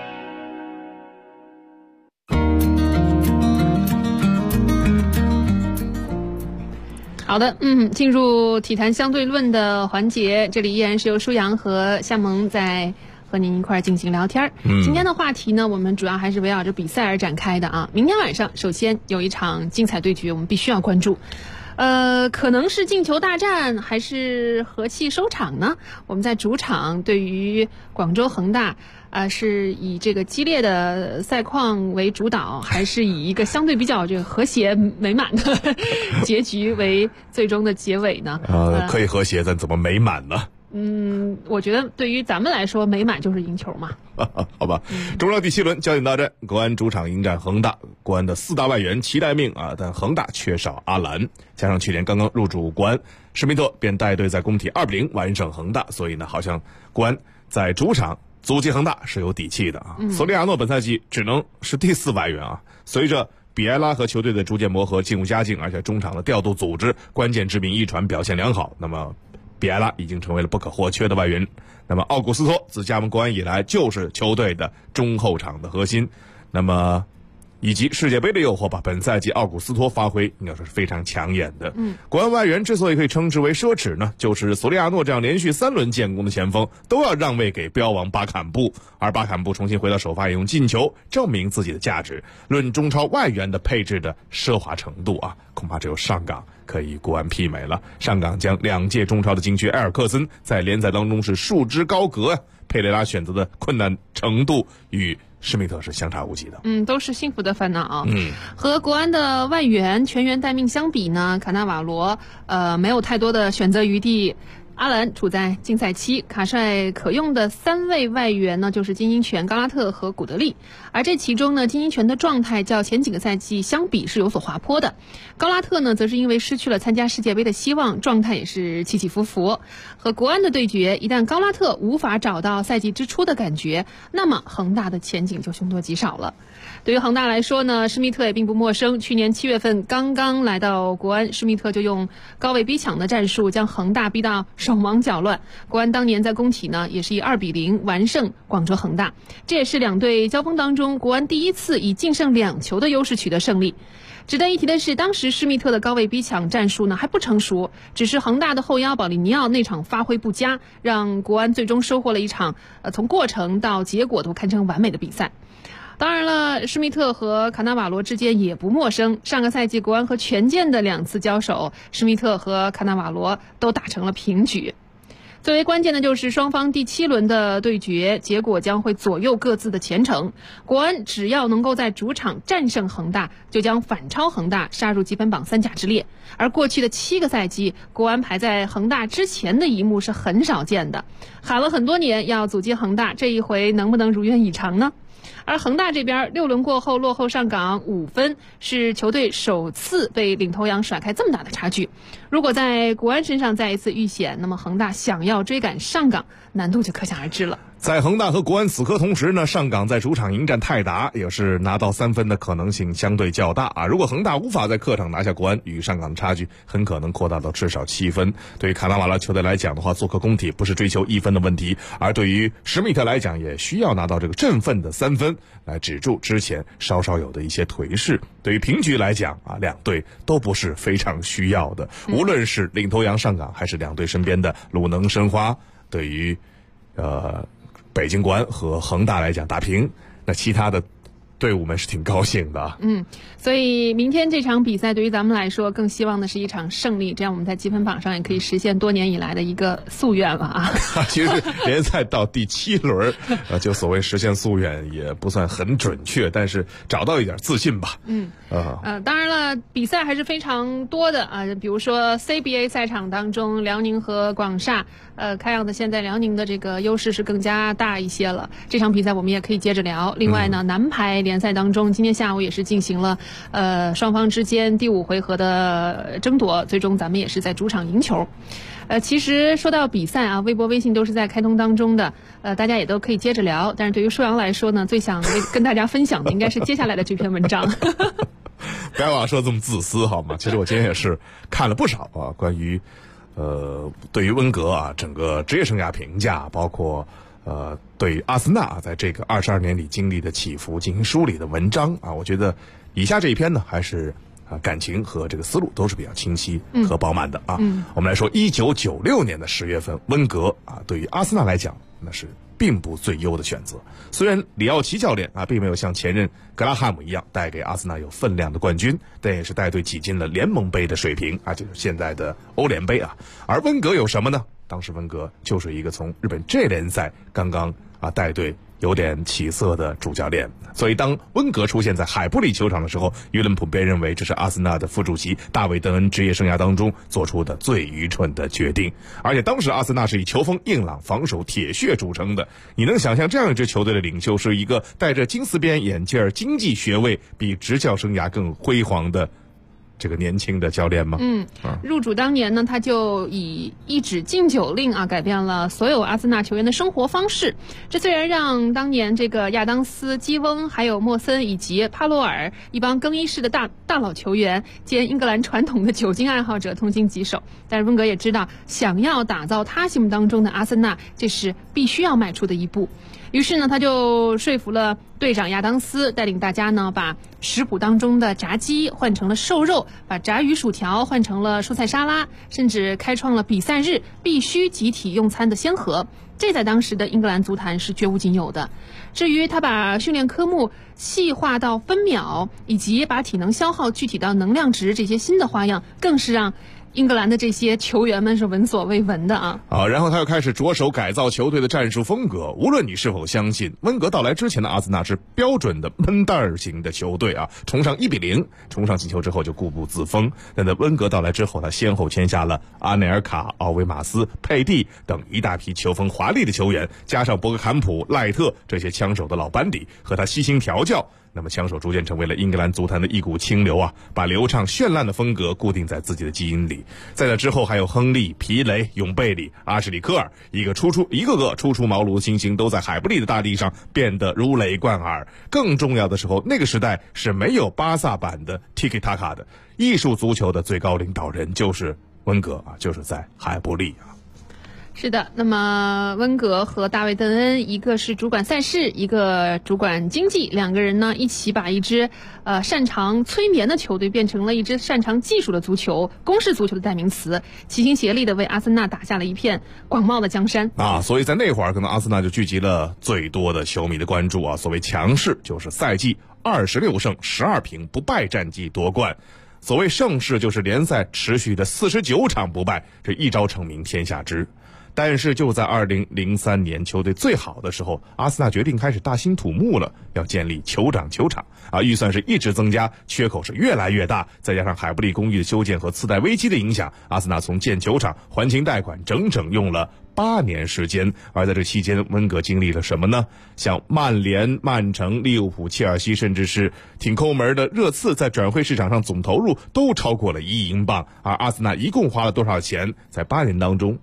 好的，进入体坛相对论的环节，这里依然是由舒阳和夏萌在和您一块儿进行聊天。今天的话题呢，我们主要还是围绕着比赛而展开的啊。明天晚上首先有一场精彩对决，我们必须要关注。可能是进球大战还是和气收场呢？我们在主场对于广州恒大，是以这个激烈的赛况为主导，还是以一个相对比较这个和谐美满的结局为最终的结尾呢？ 可以和谐，但怎么美满呢？ 我觉得对于咱们来说，美满就是赢球嘛。 好吧，中超第7轮焦点大战，国安主场迎战恒大。国安的4大外援齐待命啊，但恒大缺少阿兰，加上去年刚刚入主国安，施密特便带队在工体2-0完胜恒大，所以呢，好像国安在主场阻击恒大是有底气的啊。索里亚诺本赛季只能是第4外援啊，随着比埃拉和球队的逐渐磨合进入佳境，而且中场的调度组织、关键致命一传表现良好，那么比埃拉已经成为了不可或缺的外援。那么奥古斯托自加盟国安以来就是球队的中后场的核心。那么以及世界杯的诱惑吧，本赛季奥古斯托发挥应该说是非常抢眼的。国安外援之所以可以称之为奢侈呢，就是索利亚诺这样连续3轮建功的前锋都要让位给标王巴坎布，而巴坎布重新回到首发，也用进球证明自己的价值。论中超外援的配置的奢华程度啊，恐怕只有上港可以与国安媲美了。上港将2届中超的金靴埃尔克森在联赛当中是束之高阁，佩雷拉选择的困难程度与施密特是相差无几的。 都是幸福的烦恼啊。和国安的外援全员待命相比呢，卡纳瓦罗没有太多的选择余地。阿兰处在禁赛期，卡帅可用的3位外援呢，就是金英权、高拉特和古德利。而这其中呢，金英权的状态较前几个赛季相比是有所滑坡的，高拉特呢，则是因为失去了参加世界杯的希望，状态也是起起伏伏。和国安的对决，一旦高拉特无法找到赛季之初的感觉，那么恒大的前景就凶多吉少了。对于恒大来说呢，施密特也并不陌生。去年7月份刚刚来到国安，施密特就用高位逼抢的战术将恒大逼到手忙脚乱。国安当年在工体呢，也是以2-0完胜广州恒大，这也是两队交锋当中国安第一次以净胜2球的优势取得胜利。值得一提的是，当时施密特的高位逼抢战术呢还不成熟，只是恒大的后腰保利尼奥那场发挥不佳，让国安最终收获了一场从过程到结果都堪称完美的比赛。当然了，施密特和卡纳瓦罗之间也不陌生。上个赛季国安和权健的2次交手，施密特和卡纳瓦罗都打成了平局。最为关键的就是双方第7轮的对决，结果将会左右各自的前程。国安只要能够在主场战胜恒大，就将反超恒大，杀入积分榜3甲之列。而过去的7个赛季，国安排在恒大之前的一幕是很少见的，喊了很多年要阻击恒大，这一回能不能如愿以偿呢？而恒大这边6轮过后落后上港5分，是球队首次被领头羊甩开这么大的差距。如果在国安身上再一次遇险，那么恒大想要追赶上港，难度就可想而知了。 在恒大和国安死磕同时呢，上港在主场迎战泰达，也是拿到3分的可能性相对较大啊。如果恒大无法在客场拿下国安，与上港的差距很可能扩大到至少7分。对于卡纳瓦拉球队来讲的话，做客工体不是追求1分的问题，而对于施密特来讲，也需要拿到这个振奋的3分，来止住之前稍稍有的一些颓势。对于平局来讲啊，两队都不是非常需要的。无论是领头羊上港，还是两队身边的鲁能申花，对于北京国安和恒大来讲打平，那其他的队伍们是挺高兴的。 所以明天这场比赛对于咱们来说，更希望的是一场胜利，这样我们在积分榜上也可以实现多年以来的一个夙愿了啊。 其实联赛到第7轮，就所谓实现夙愿也不算很准确，但是找到一点自信吧。 当然了，比赛还是非常多的啊，比如说 CBA 赛场当中，辽宁和广厦，看样子现在辽宁的这个优势是更加大一些了。这场比赛我们也可以接着聊。另外呢，男排联赛当中，今天下午也是进行了双方之间第5回合的争夺，最终咱们也是在主场赢球。其实说到比赛啊，微博、微信都是在开通当中的，大家也都可以接着聊。但是对于舒阳来说呢，最想跟大家分享的应该是接下来的这篇文章。 不要说这么自私好吗？其实我今天也是看了不少啊，关于对于温格啊整个职业生涯评价，包括对于阿森纳在这个22年里经历的起伏进行梳理的文章啊，我觉得以下这一篇呢还是感情和这个思路都是比较清晰和饱满的啊。我们来说1996年的10月份，温格啊对于阿森纳来讲那是并不最优的选择。虽然里奥奇教练啊并没有像前任格拉汉姆一样带给阿森纳有分量的冠军，但也是带队挤进了联盟杯的水平啊，就是现在的欧联杯啊。而温格有什么呢？当时温格就是一个从日本 J 联赛刚刚带队有点起色的主教练，所以当温格出现在海布里球场的时候，舆论普遍认为这是阿森纳的副主席大卫邓恩职业生涯当中做出的最愚蠢的决定。而且当时阿森纳是以球风硬朗、防守铁血著称的，你能想象这样一支球队的领袖是一个戴着金丝边眼镜、经济学位比执教生涯更辉煌的这个年轻的教练吗？ 入主当年呢，他就以一纸禁酒令改变了所有阿森纳球员的生活方式。这虽然让当年这个亚当斯、基翁还有莫森以及帕洛尔一帮更衣室的大佬球员兼英格兰传统的酒精爱好者痛心疾首，但是温格也知道，想要打造他心目当中的阿森纳，这是必须要迈出的一步。于是呢，他就说服了队长亚当斯，带领大家呢把食谱当中的炸鸡换成了瘦肉，把炸鱼薯条换成了蔬菜沙拉，甚至开创了比赛日必须集体用餐的先河。这在当时的英格兰足坛是绝无仅有的。至于他把训练科目细化到分秒，以及把体能消耗具体到能量值这些新的花样，更是让英格兰的这些球员们是闻所未闻的啊！ 然后他又开始着手改造球队的战术风格。无论你是否相信，温格到来之前的阿森纳是标准的闷蛋儿型的球队啊，崇尚1比0，冲上进球之后就固步自封。但在温格到来之后，他先后签下了阿内尔卡、奥维马斯、佩蒂等一大批球风华丽的球员，加上博格坎普、赖特这些枪手的老班底，和他悉心调教。那么枪手逐渐成为了英格兰足坛的一股清流啊，把流畅绚烂的风格固定在自己的基因里。在那之后还有亨利、皮雷、永贝里、阿什里科尔，一个个初出茅庐的新星都在海布利的大地上变得如雷贯耳。更重要的时候，那个时代是没有巴萨版的 Tiki Taka 的，艺术足球的最高领导人就是温格啊，就是在海布利啊。 是的，那么温格和大卫邓恩，一个是主管赛事，一个主管经济，两个人呢一起把一支擅长催眠的球队变成了一支擅长技术的足球、攻势足球的代名词，齐心协力的为阿森纳打下了一片广袤的江山啊！所以在那会儿，可能阿森纳就聚集了最多的球迷的关注啊。所谓强势，就是赛季26胜12平不败战绩夺冠。所谓盛世，就是联赛持续的49场不败，这一朝成名天下知。但是就在2003年球队最好的时候，阿森纳决定开始大兴土木了，要建立球场啊，预算是一直增加，缺口是越来越大，再加上海布利公寓的修建和次贷危机的影响，阿森纳从建球场、还清贷款整整用了8年时间。而在这期间，温格经历了什么呢？像曼联、曼城、利物浦、切尔西，甚至是挺抠门的热刺，在转会市场上总投入都超过了1亿英镑。而阿森纳一共花了多少钱？在8年当中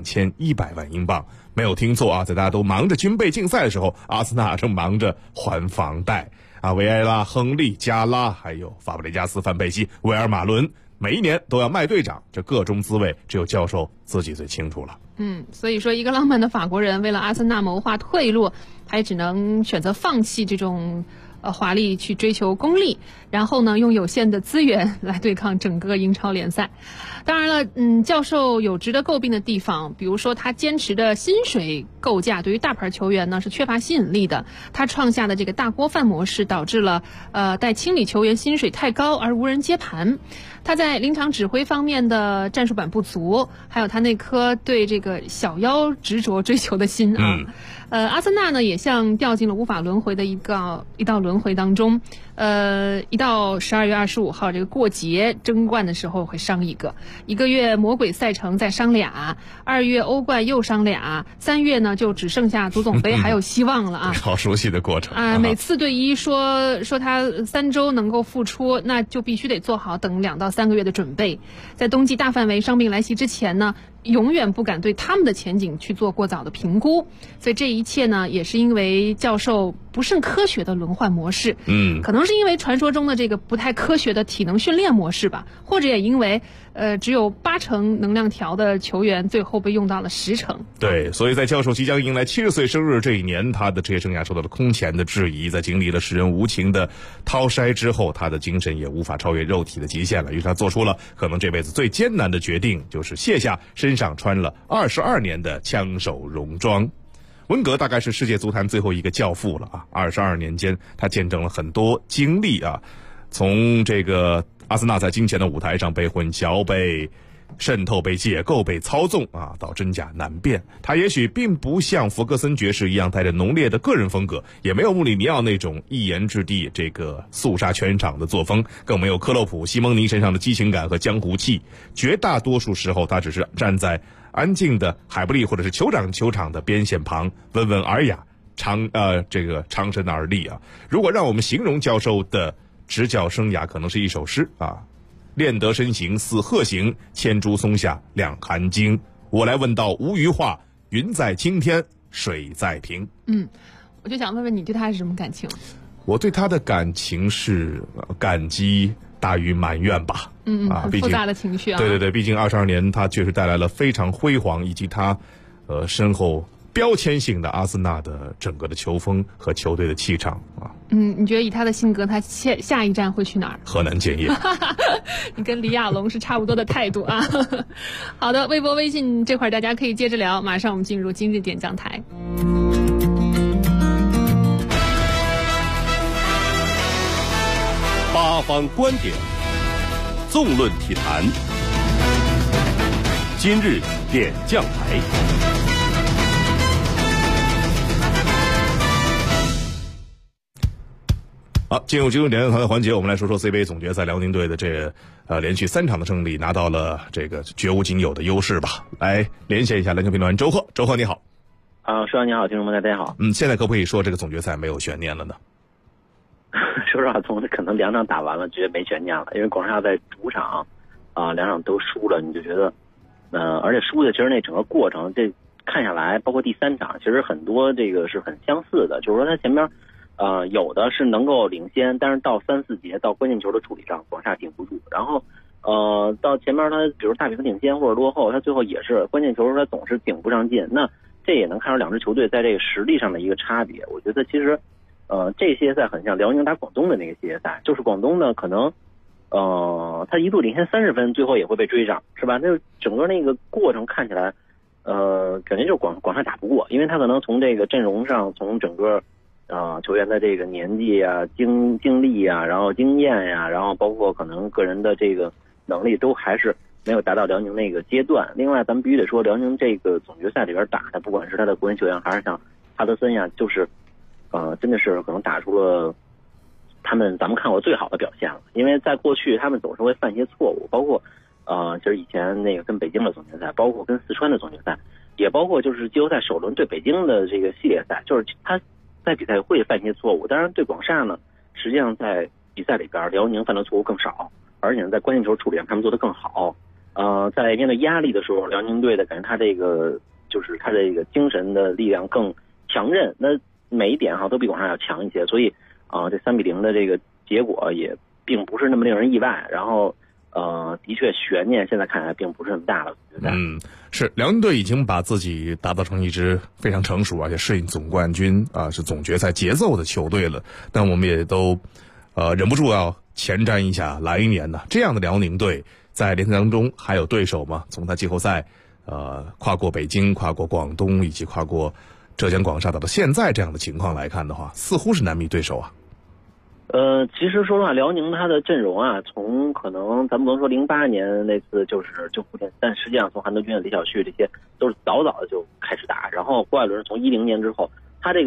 2100万英镑。没有听错啊，在大家都忙着军备竞赛的时候，阿森纳正忙着还房贷啊。维埃拉、亨利、加拉，还有法布雷加斯、范佩西、维尔马伦，每一年都要卖队长，这各种滋味只有教授自己最清楚了。 所以说一个浪漫的法国人为了阿森纳谋划退路，他也只能选择放弃这种华丽，去追求功利，然后呢用有限的资源来对抗整个英超联赛。当然了，教授有值得诟病的地方，比如说他坚持的薪水构架对于大牌球员呢是缺乏吸引力的。他创下的这个大锅饭模式导致了带青理球员薪水太高而无人接盘。他在临场指挥方面的战术板不足，还有他那颗对这个小妖执着追求的心啊。阿森纳呢也像掉进了无法轮回的一道轮回当中。 一到12月25号这个过节争冠的时候会伤一个，1个月魔鬼赛程再伤俩，2月欧冠又伤俩，3月呢就只剩下足总杯还有希望了啊！ 好熟悉的过程啊！每次队医说他3周能够复出，那就必须得做好等2到3个月的准备，在冬季大范围伤病来袭之前呢，永远不敢对他们的前景去做过早的评估。所以这一切呢，也是因为教授不甚科学的轮换模式，可能是因为传说中的这个不太科学的体能训练模式吧，或者也因为只有80%能量条的球员最后被用到了10%。 对，所以在教授即将迎来70岁生日这一年，他的职业生涯受到了空前的质疑，在经历了世人无情的掏筛之后，他的精神也无法超越肉体的极限了，于是他做出了可能这辈子最艰难的决定，就是卸下身上穿了22年的枪手戎装。温格大概是世界足坛最后一个教父了啊！22年间，他见证了很多经历啊，从这个阿森纳在金钱的舞台上被混淆、被渗透、被解构、被操纵啊，到真假难辨。他也许并不像弗格森爵士一样带着浓烈的个人风格，也没有穆里尼奥那种一言之地这个肃杀全场的作风，更没有克洛普、西蒙尼身上的激情感和江湖气。绝大多数时候，他只是站在安静的海布利或者是酋长球场的边线旁，温文尔雅，长身而立啊。如果让我们形容教授的执教生涯，可能是一首诗啊。练得身形似鹤行，千株松下两寒经。我来问道无余话，云在青天，水在平。 我就想问问你对他是什么感情？ 我对他的感情是感激大于埋怨吧。 很复杂的情绪啊。 对，毕竟22年他确实带来了非常辉煌，以及他身后标签性的阿森纳的整个的球风和球队的气场啊。 你觉得以他的性格，他下一站会去哪儿？ 河南建业。 你跟李亚龙是差不多的态度啊。好的，微博、微信这块大家可以接着聊，马上我们进入今日点将台。 八方观点，纵论体坛，今日点将台。 好，进入今日点将台的环节，我们来说说 CBA 总决赛辽宁队的这连续3场的胜利，拿到了这个绝无仅有的优势吧。来连线一下篮球评论员周贺，周贺你好。 石阳你好，听众们大家好。 现在可不可以说这个总决赛没有悬念了呢？ 说实话，从可能2场打完了，觉得没悬念了，因为广厦在主场2场都输了，你就觉得而且输的其实那整个过程这看下来，包括第3场，其实很多这个是很相似的，就是说他前边有的是能够领先，但是到3、4节到关键球的处理上，广厦顶不住。然后到前面他比如大比分领先或者落后，他最后也是关键球他总是顶不上劲。那这也能看出2支球队在这个实力上的一个差别。我觉得其实这系列赛很像辽宁打广东的那个系列赛，就是广东呢可能他一度领先30分，最后也会被追上，是吧？那整个那个过程看起来感觉就是广厦打不过，因为他可能从这个阵容上，从整个球员的这个年纪啊、经历啊，然后经验呀，然后包括可能个人的这个能力，都还是没有达到辽宁那个阶段。另外，咱们必须得说，辽宁这个总决赛里边打的，不管是他的国人球员，还是像哈德森呀，就是真的是可能打出了咱们看过最好的表现了。因为在过去他们总是会犯一些错误，包括其实以前那个跟北京的总决赛，包括跟四川的总决赛，也包括就是季后赛首轮对北京的这个系列赛，就是他在比赛会犯一些错误。当然对广厦呢，实际上在比赛里边辽宁犯的错误更少，而且在关键球处理上他们做得更好。在面对压力的时候，辽宁队的感觉他这个就是他这个精神的力量更强韧，那每一点都比广厦要强一些，所以这3-0的这个结果也并不是那么令人意外。然后的确悬念现在看来并不是那么大了。 是辽宁队已经把自己打造成一支非常成熟而且适应总冠军是总决赛节奏的球队了，但我们也都忍不住要前瞻一下来一年呢。这样的辽宁队在联赛当中还有对手吗？从他季后赛跨过北京、跨过广东以及跨过浙江广厦到现在这样的情况来看的话，似乎是难觅对手啊。 其实说实话，辽宁他的阵容从可能咱们不能说08年那次就复建，但实际上从韩德君、李晓旭这些都是早早的就开始打，然后郭艾伦从10年之后，他这个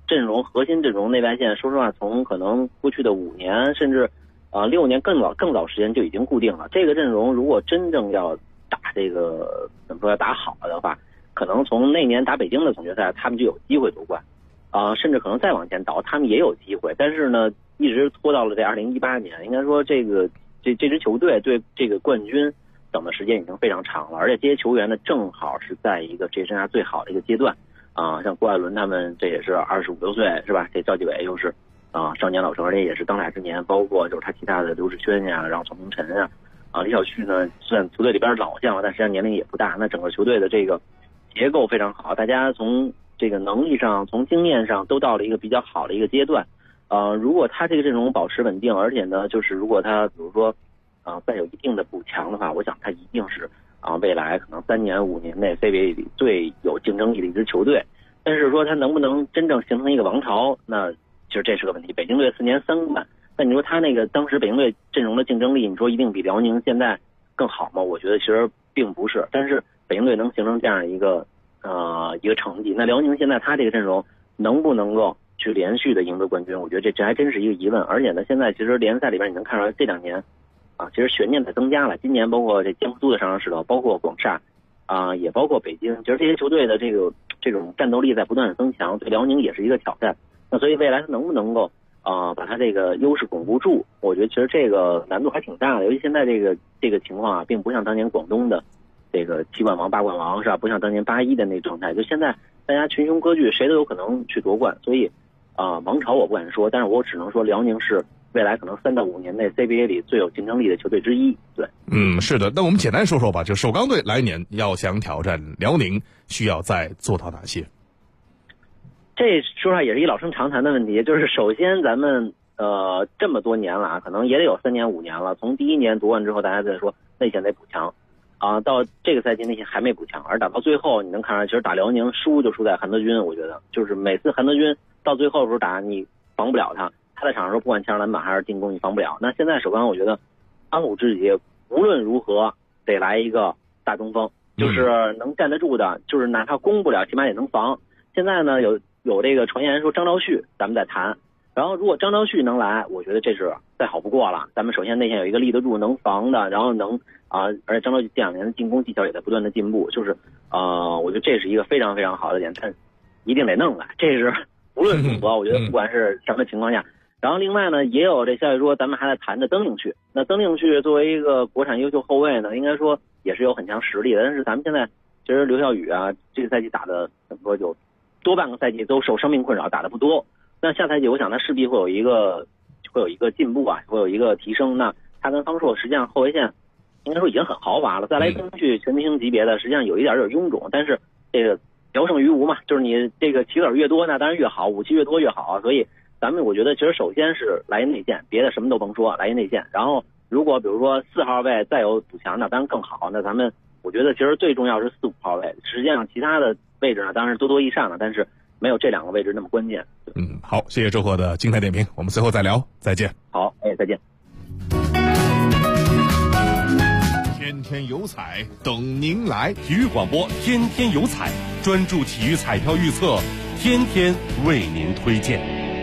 阵容核心阵容内外线，说实话，从可能过去的5年甚至6年更早时间就已经固定了。这个阵容如果真正要打这个怎么说要打好了的话，可能从那年打北京的总决赛，他们就有机会夺冠，甚至可能再往前倒，他们也有机会。但是呢，一直拖到了这2018年，应该说这支球队对这个冠军等的时间已经非常长了，而且这些球员呢，正好是在一个职业生涯最好的一个阶段像郭艾伦他们这也是25、6岁是吧？这赵继伟又是少年老成，而且也是当打之年，包括就是他其他的刘志轩呀，然后曹明晨李晓旭呢，虽然球队里边老将了，但实际上年龄也不大。那整个球队的这个结构非常好，大家从这个能力上、从经验上都到了一个比较好的一个阶段。如果他这个阵容保持稳定，而且呢，就是如果他比如说再有一定的补强的话，我想他一定是未来可能3年、5年内 CBA 里最有竞争力的一支球队。但是说他能不能真正形成一个王朝，那其实这是个问题。北京队4年3冠，那你说他那个当时北京队阵容的竞争力，你说一定比辽宁现在更好吗？我觉得其实并不是。但是北京队能形成这样一个成绩，那辽宁现在他这个阵容能不能够去连续的赢得冠军？我觉得这还真是一个疑问。而且呢，现在其实联赛里边你能看出来，这2年其实悬念在增加了。今年包括这江苏的上场势头，包括广厦也包括北京，其实这些球队的这种战斗力在不断的增强，对辽宁也是一个挑战。那所以未来他能不能够把他这个优势巩固住，我觉得其实这个难度还挺大的。尤其现在这个情况并不像当年广东的这个7冠王、8冠王是吧？不像当年81的那状态，就现在大家群雄割据，谁都有可能去夺冠。所以王朝我不敢说，但是我只能说辽宁是未来可能3到5年内 CBA 里最有竞争力的球队之一。对， 是的。那我们简单说说吧，就首钢队来年要想挑战辽宁，需要再做到哪些？ 这说实话也是一老生常谈的问题，就是首先咱们这么多年了可能也得有3年5年了。从第1年夺冠之后，大家在说内线得补强到这个赛季内线还没补强，而打到最后你能看出来，其实打辽宁输就输在韩德君。我觉得就是每次韩德君到最后的时候打你防不了他在场上说不管抢篮板还是进攻你防不了。那现在首钢我觉得当务之急无论如何得来一个大中锋，就是能站得住的，就是哪怕攻不了起码也能防。现在呢有这个传言说张兆旭咱们在谈，然后如果张兆旭能来，我觉得这是再好不过了。咱们首先内线有一个立得住能防的，然后能而且张兆旭这2年的进攻技巧也在不断的进步，就是我觉得这是一个非常非常好的点，但一定得弄来，这是无论如何我觉得不管是什么情况下。然后另外呢也有这消息说咱们还在谈着曾令旭，那曾令旭作为一个国产优秀后卫呢，应该说也是有很强实力的。但是咱们现在其实刘晓宇这个赛季打的怎么说，有多半个赛季都受伤病困扰，打的不多。那下赛季我想他势必会有一个进步会有一个提升。那他跟方硕实际上后卫线应该说已经很豪华了，再来争取全明星级别的实际上有点臃肿，但是这个聊胜于无嘛，就是你这个棋子越多那当然越好，武器越多越好。所以咱们我觉得其实首先是来一内线，别的什么都甭说，来一内线。然后如果比如说4号位再有补强那当然更好。那咱们我觉得其实最重要是4、5号位，实际上其他的位置呢当然是多益善了，但是没有这2个位置那么关键。 好，谢谢周贺的精彩点评，我们随后再聊，再见。 好，再见。 天天有彩等您来， 体育广播天天有彩，专注体育彩票预测，天天为您推荐。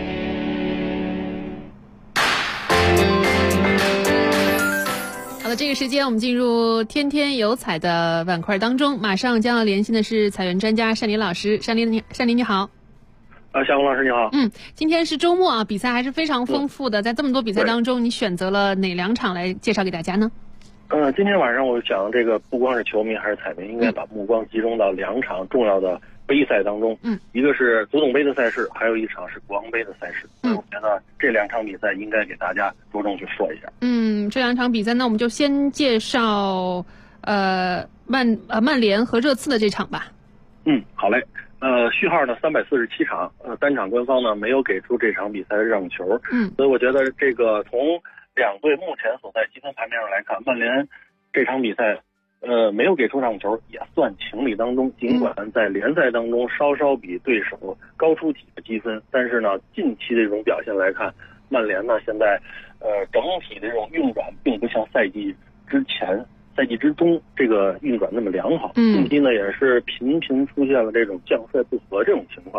好的，这个时间我们进入天天有彩的板块当中，马上将要连线的是彩源专家单林老师。单林你好。 夏红老师你好。 今天是周末比赛还是非常丰富的。在这么多比赛当中，你选择了哪2场来介绍给大家呢？ 今天晚上我想这个不光是球迷还是彩民，应该把目光集中到2场重要的杯赛当中。一个是足总杯的赛事，还有一场是国王杯的赛事。我觉得这2场比赛应该给大家着重去说一下。 这2场比赛呢，我们就先介绍曼联和热刺的这场吧。 好嘞。序号呢347场，单场官方呢没有给出这场比赛的让球。所以我觉得这个从2队目前所在积分排名上来看，曼联这场比赛没有给出让球也算情理当中。尽管在联赛当中稍稍比对手高出几个积分，但是呢近期这种表现来看，曼联呢现在整体的这种运转并不像赛季之前赛季之中这个运转那么良好。近期呢也是频频出现了这种将帅不和这种情况。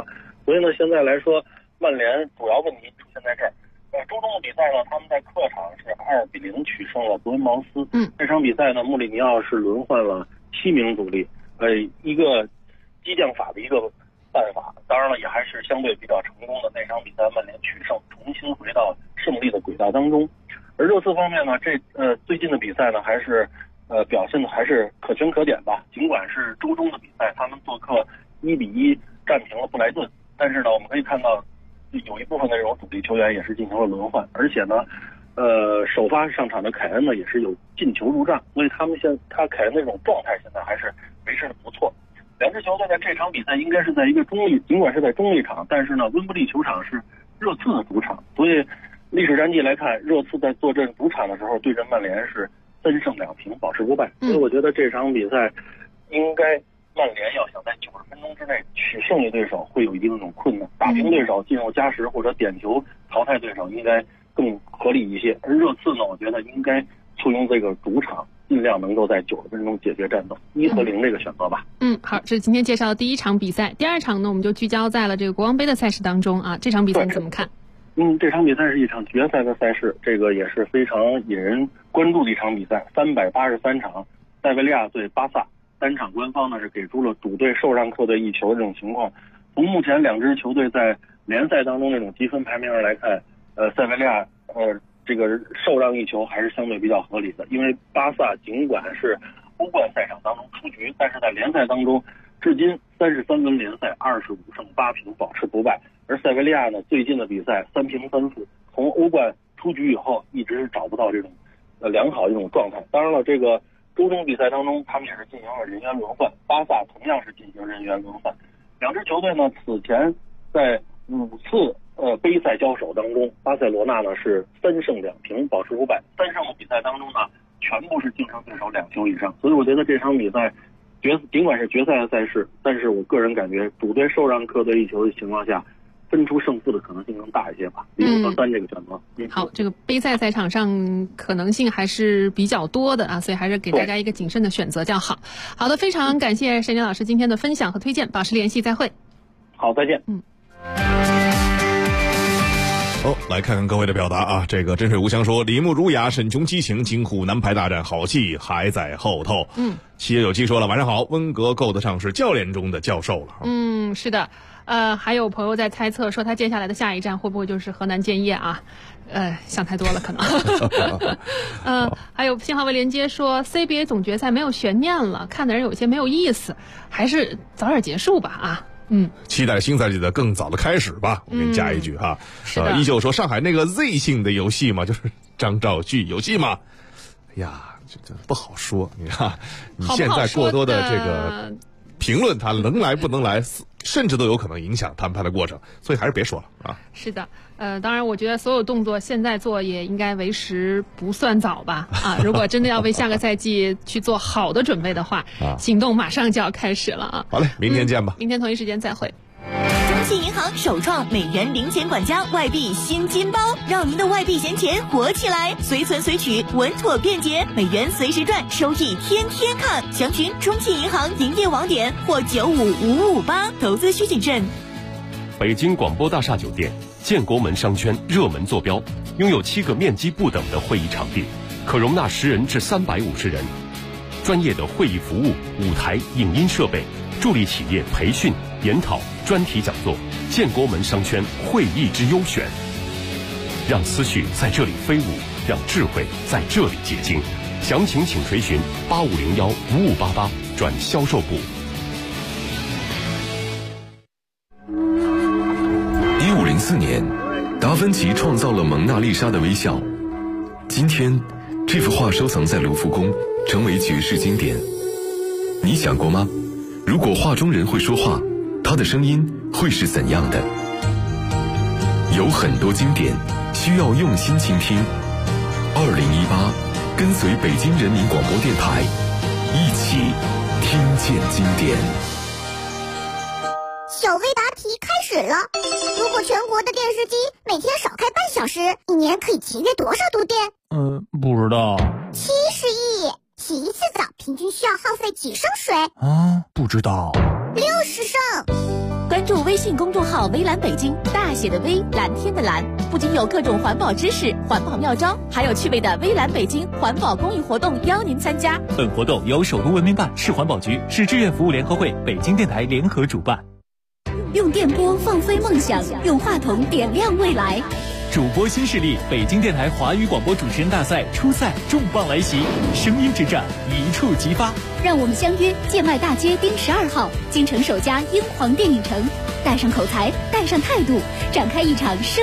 所以呢，现在来说，曼联主要问题出现在这儿。周中的比赛呢，他们在客场是2-0取胜了伯恩茅斯。这场比赛呢，穆里尼奥是轮换了7名主力，一个激将法的一个办法。当然了，也还是相对比较成功的。那场比赛曼联取胜，重新回到胜利的轨道当中。而热刺方面呢，最近的比赛呢，还是表现的还是可圈可点吧。尽管是周中的比赛，他们做客1-1战平了布莱顿，但是呢，我们可以看到有一部分的这种主力球员也是进行了轮换，而且呢，首发上场的凯恩呢也是有进球入账，所以他凯恩的这种状态现在还是维持的不错。两支球队在这场比赛应该是在一个中立，尽管是在中立场，但是呢，温布利球场是热刺的主场，所以历史战绩来看，热刺在坐镇主场的时候对阵曼联是3胜2平，保持不败。所以我觉得这场比赛应该曼联要想在90分钟之内取胜利对手会有一定的困难，打平对手进入加时或者点球淘汰对手应该更合理一些。而热刺呢，我觉得应该簇拥这个主场，尽量能够在90分钟解决战斗，1-0这个选择吧。 好，这是今天介绍的第一场比赛。第二场呢，我们就聚焦在了这个国王杯的赛事当中啊。这场比赛你怎么看？ 这场比赛是一场决赛的赛事，这个也是非常引人关注的一场比赛。383场，塞维利亚对巴萨。单场官方呢是给出了主队受让客队1球的这种情况。从目前两支球队在联赛当中这种积分排名上来看，塞维利亚这个受让1球还是相对比较合理的。因为巴萨尽管是欧冠赛场当中出局，但是在联赛当中至今33轮联赛25胜8平，保持不败。而塞维利亚呢，最近的比赛3平3负，从欧冠出局以后一直是找不到这种良好的这种状态。当然了，这个周中比赛当中，他们也是进行了人员轮换，巴萨同样是进行人员轮换。两支球队呢，此前在5次杯赛交手当中，巴塞罗那呢是3胜2平，保持不败。3胜的比赛当中呢，全部是净胜对手2球以上。所以我觉得这场比赛尽管是决赛的赛事，但是我个人感觉主队受让客队1球的情况下，分出胜负的可能性更大一些吧，0和3这个选择。 好，这个杯赛赛场上可能性还是比较多的啊，所以还是给大家一个谨慎的选择较好。好的，非常感谢沈杰老师今天的分享和推荐，保持联系，再会。 好，再见。 来看看各位的表达啊。这个真水无香说，李慕儒雅，沈琼激情，京沪南排大战，好戏还在后头。七月有期说了，晚上好，温格够得上是教练中的教授了。 是的。还有朋友在猜测说他接下来的下一站会不会就是河南建业啊？想太多了可能。还有新华为连接说 CBA 总决赛没有悬念了，看的人有些没有意思，还是早点结束吧啊。 期待新赛季的更早的开始吧。我给你加一句哈。依旧说上海那个 Z 姓的游戏嘛，就是张兆旭游戏嘛。哎呀，这不好说。你看，你现在过多的这个评论，他能来不能来，甚至都有可能影响谈判的过程，所以还是别说了啊。 是的，当然，我觉得所有动作现在做也应该为时不算早吧啊。如果真的要为下个赛季去做好的准备的话，行动马上就要开始了啊。 好嘞，明天见吧。 明天同一时间再会。 中信银行首创美元零钱管家外币新金包，让您的外币闲钱活起来，随存随取，稳妥便捷，美元随时赚，收益天天看。详询中信银行营业网点或95558，投资需谨慎。 北京广播大厦酒店建国门商圈热门坐标，拥有7个面积不等的会议场地，可容纳10人至350人，专业的会议服务、舞台、影音设备，助力企业培训、研讨、专题讲座。建国门商圈会议之优选，让思绪在这里飞舞，让智慧在这里结晶。详情请垂询85015588转销售部。 1504年，达芬奇创造了蒙娜丽莎的微笑。今天，这幅画收藏在卢浮宫，成为绝世经典。你想过吗？如果画中人会说话，他的声音会是怎样的？有很多经典需要用心倾听。2018，跟随北京人民广播电台，一起听见经典。 小微答题开始了。如果全国的电视机每天少开半小时，一年可以节约多少度电？ 不知道。 70亿。洗一次澡平均需要耗费几升水？ 不知道。 60升。 关注注微信公众号微蓝北京，大写的微，蓝天的蓝，不仅有各种环保知识、环保妙招，还有趣味的微蓝北京环保公益活动邀您参加。 本活动由首都文明办、市环保局、市志愿服务联合会、北京电台联合主办。 用电波放飞梦想，用话筒点亮未来。 主播新势力，北京电台华语广播主持人大赛初赛重磅来袭，声音之战一触即发。 让我们相约建外大街丁12号，京城首家英皇电影城，带上口才，带上态度，展开一场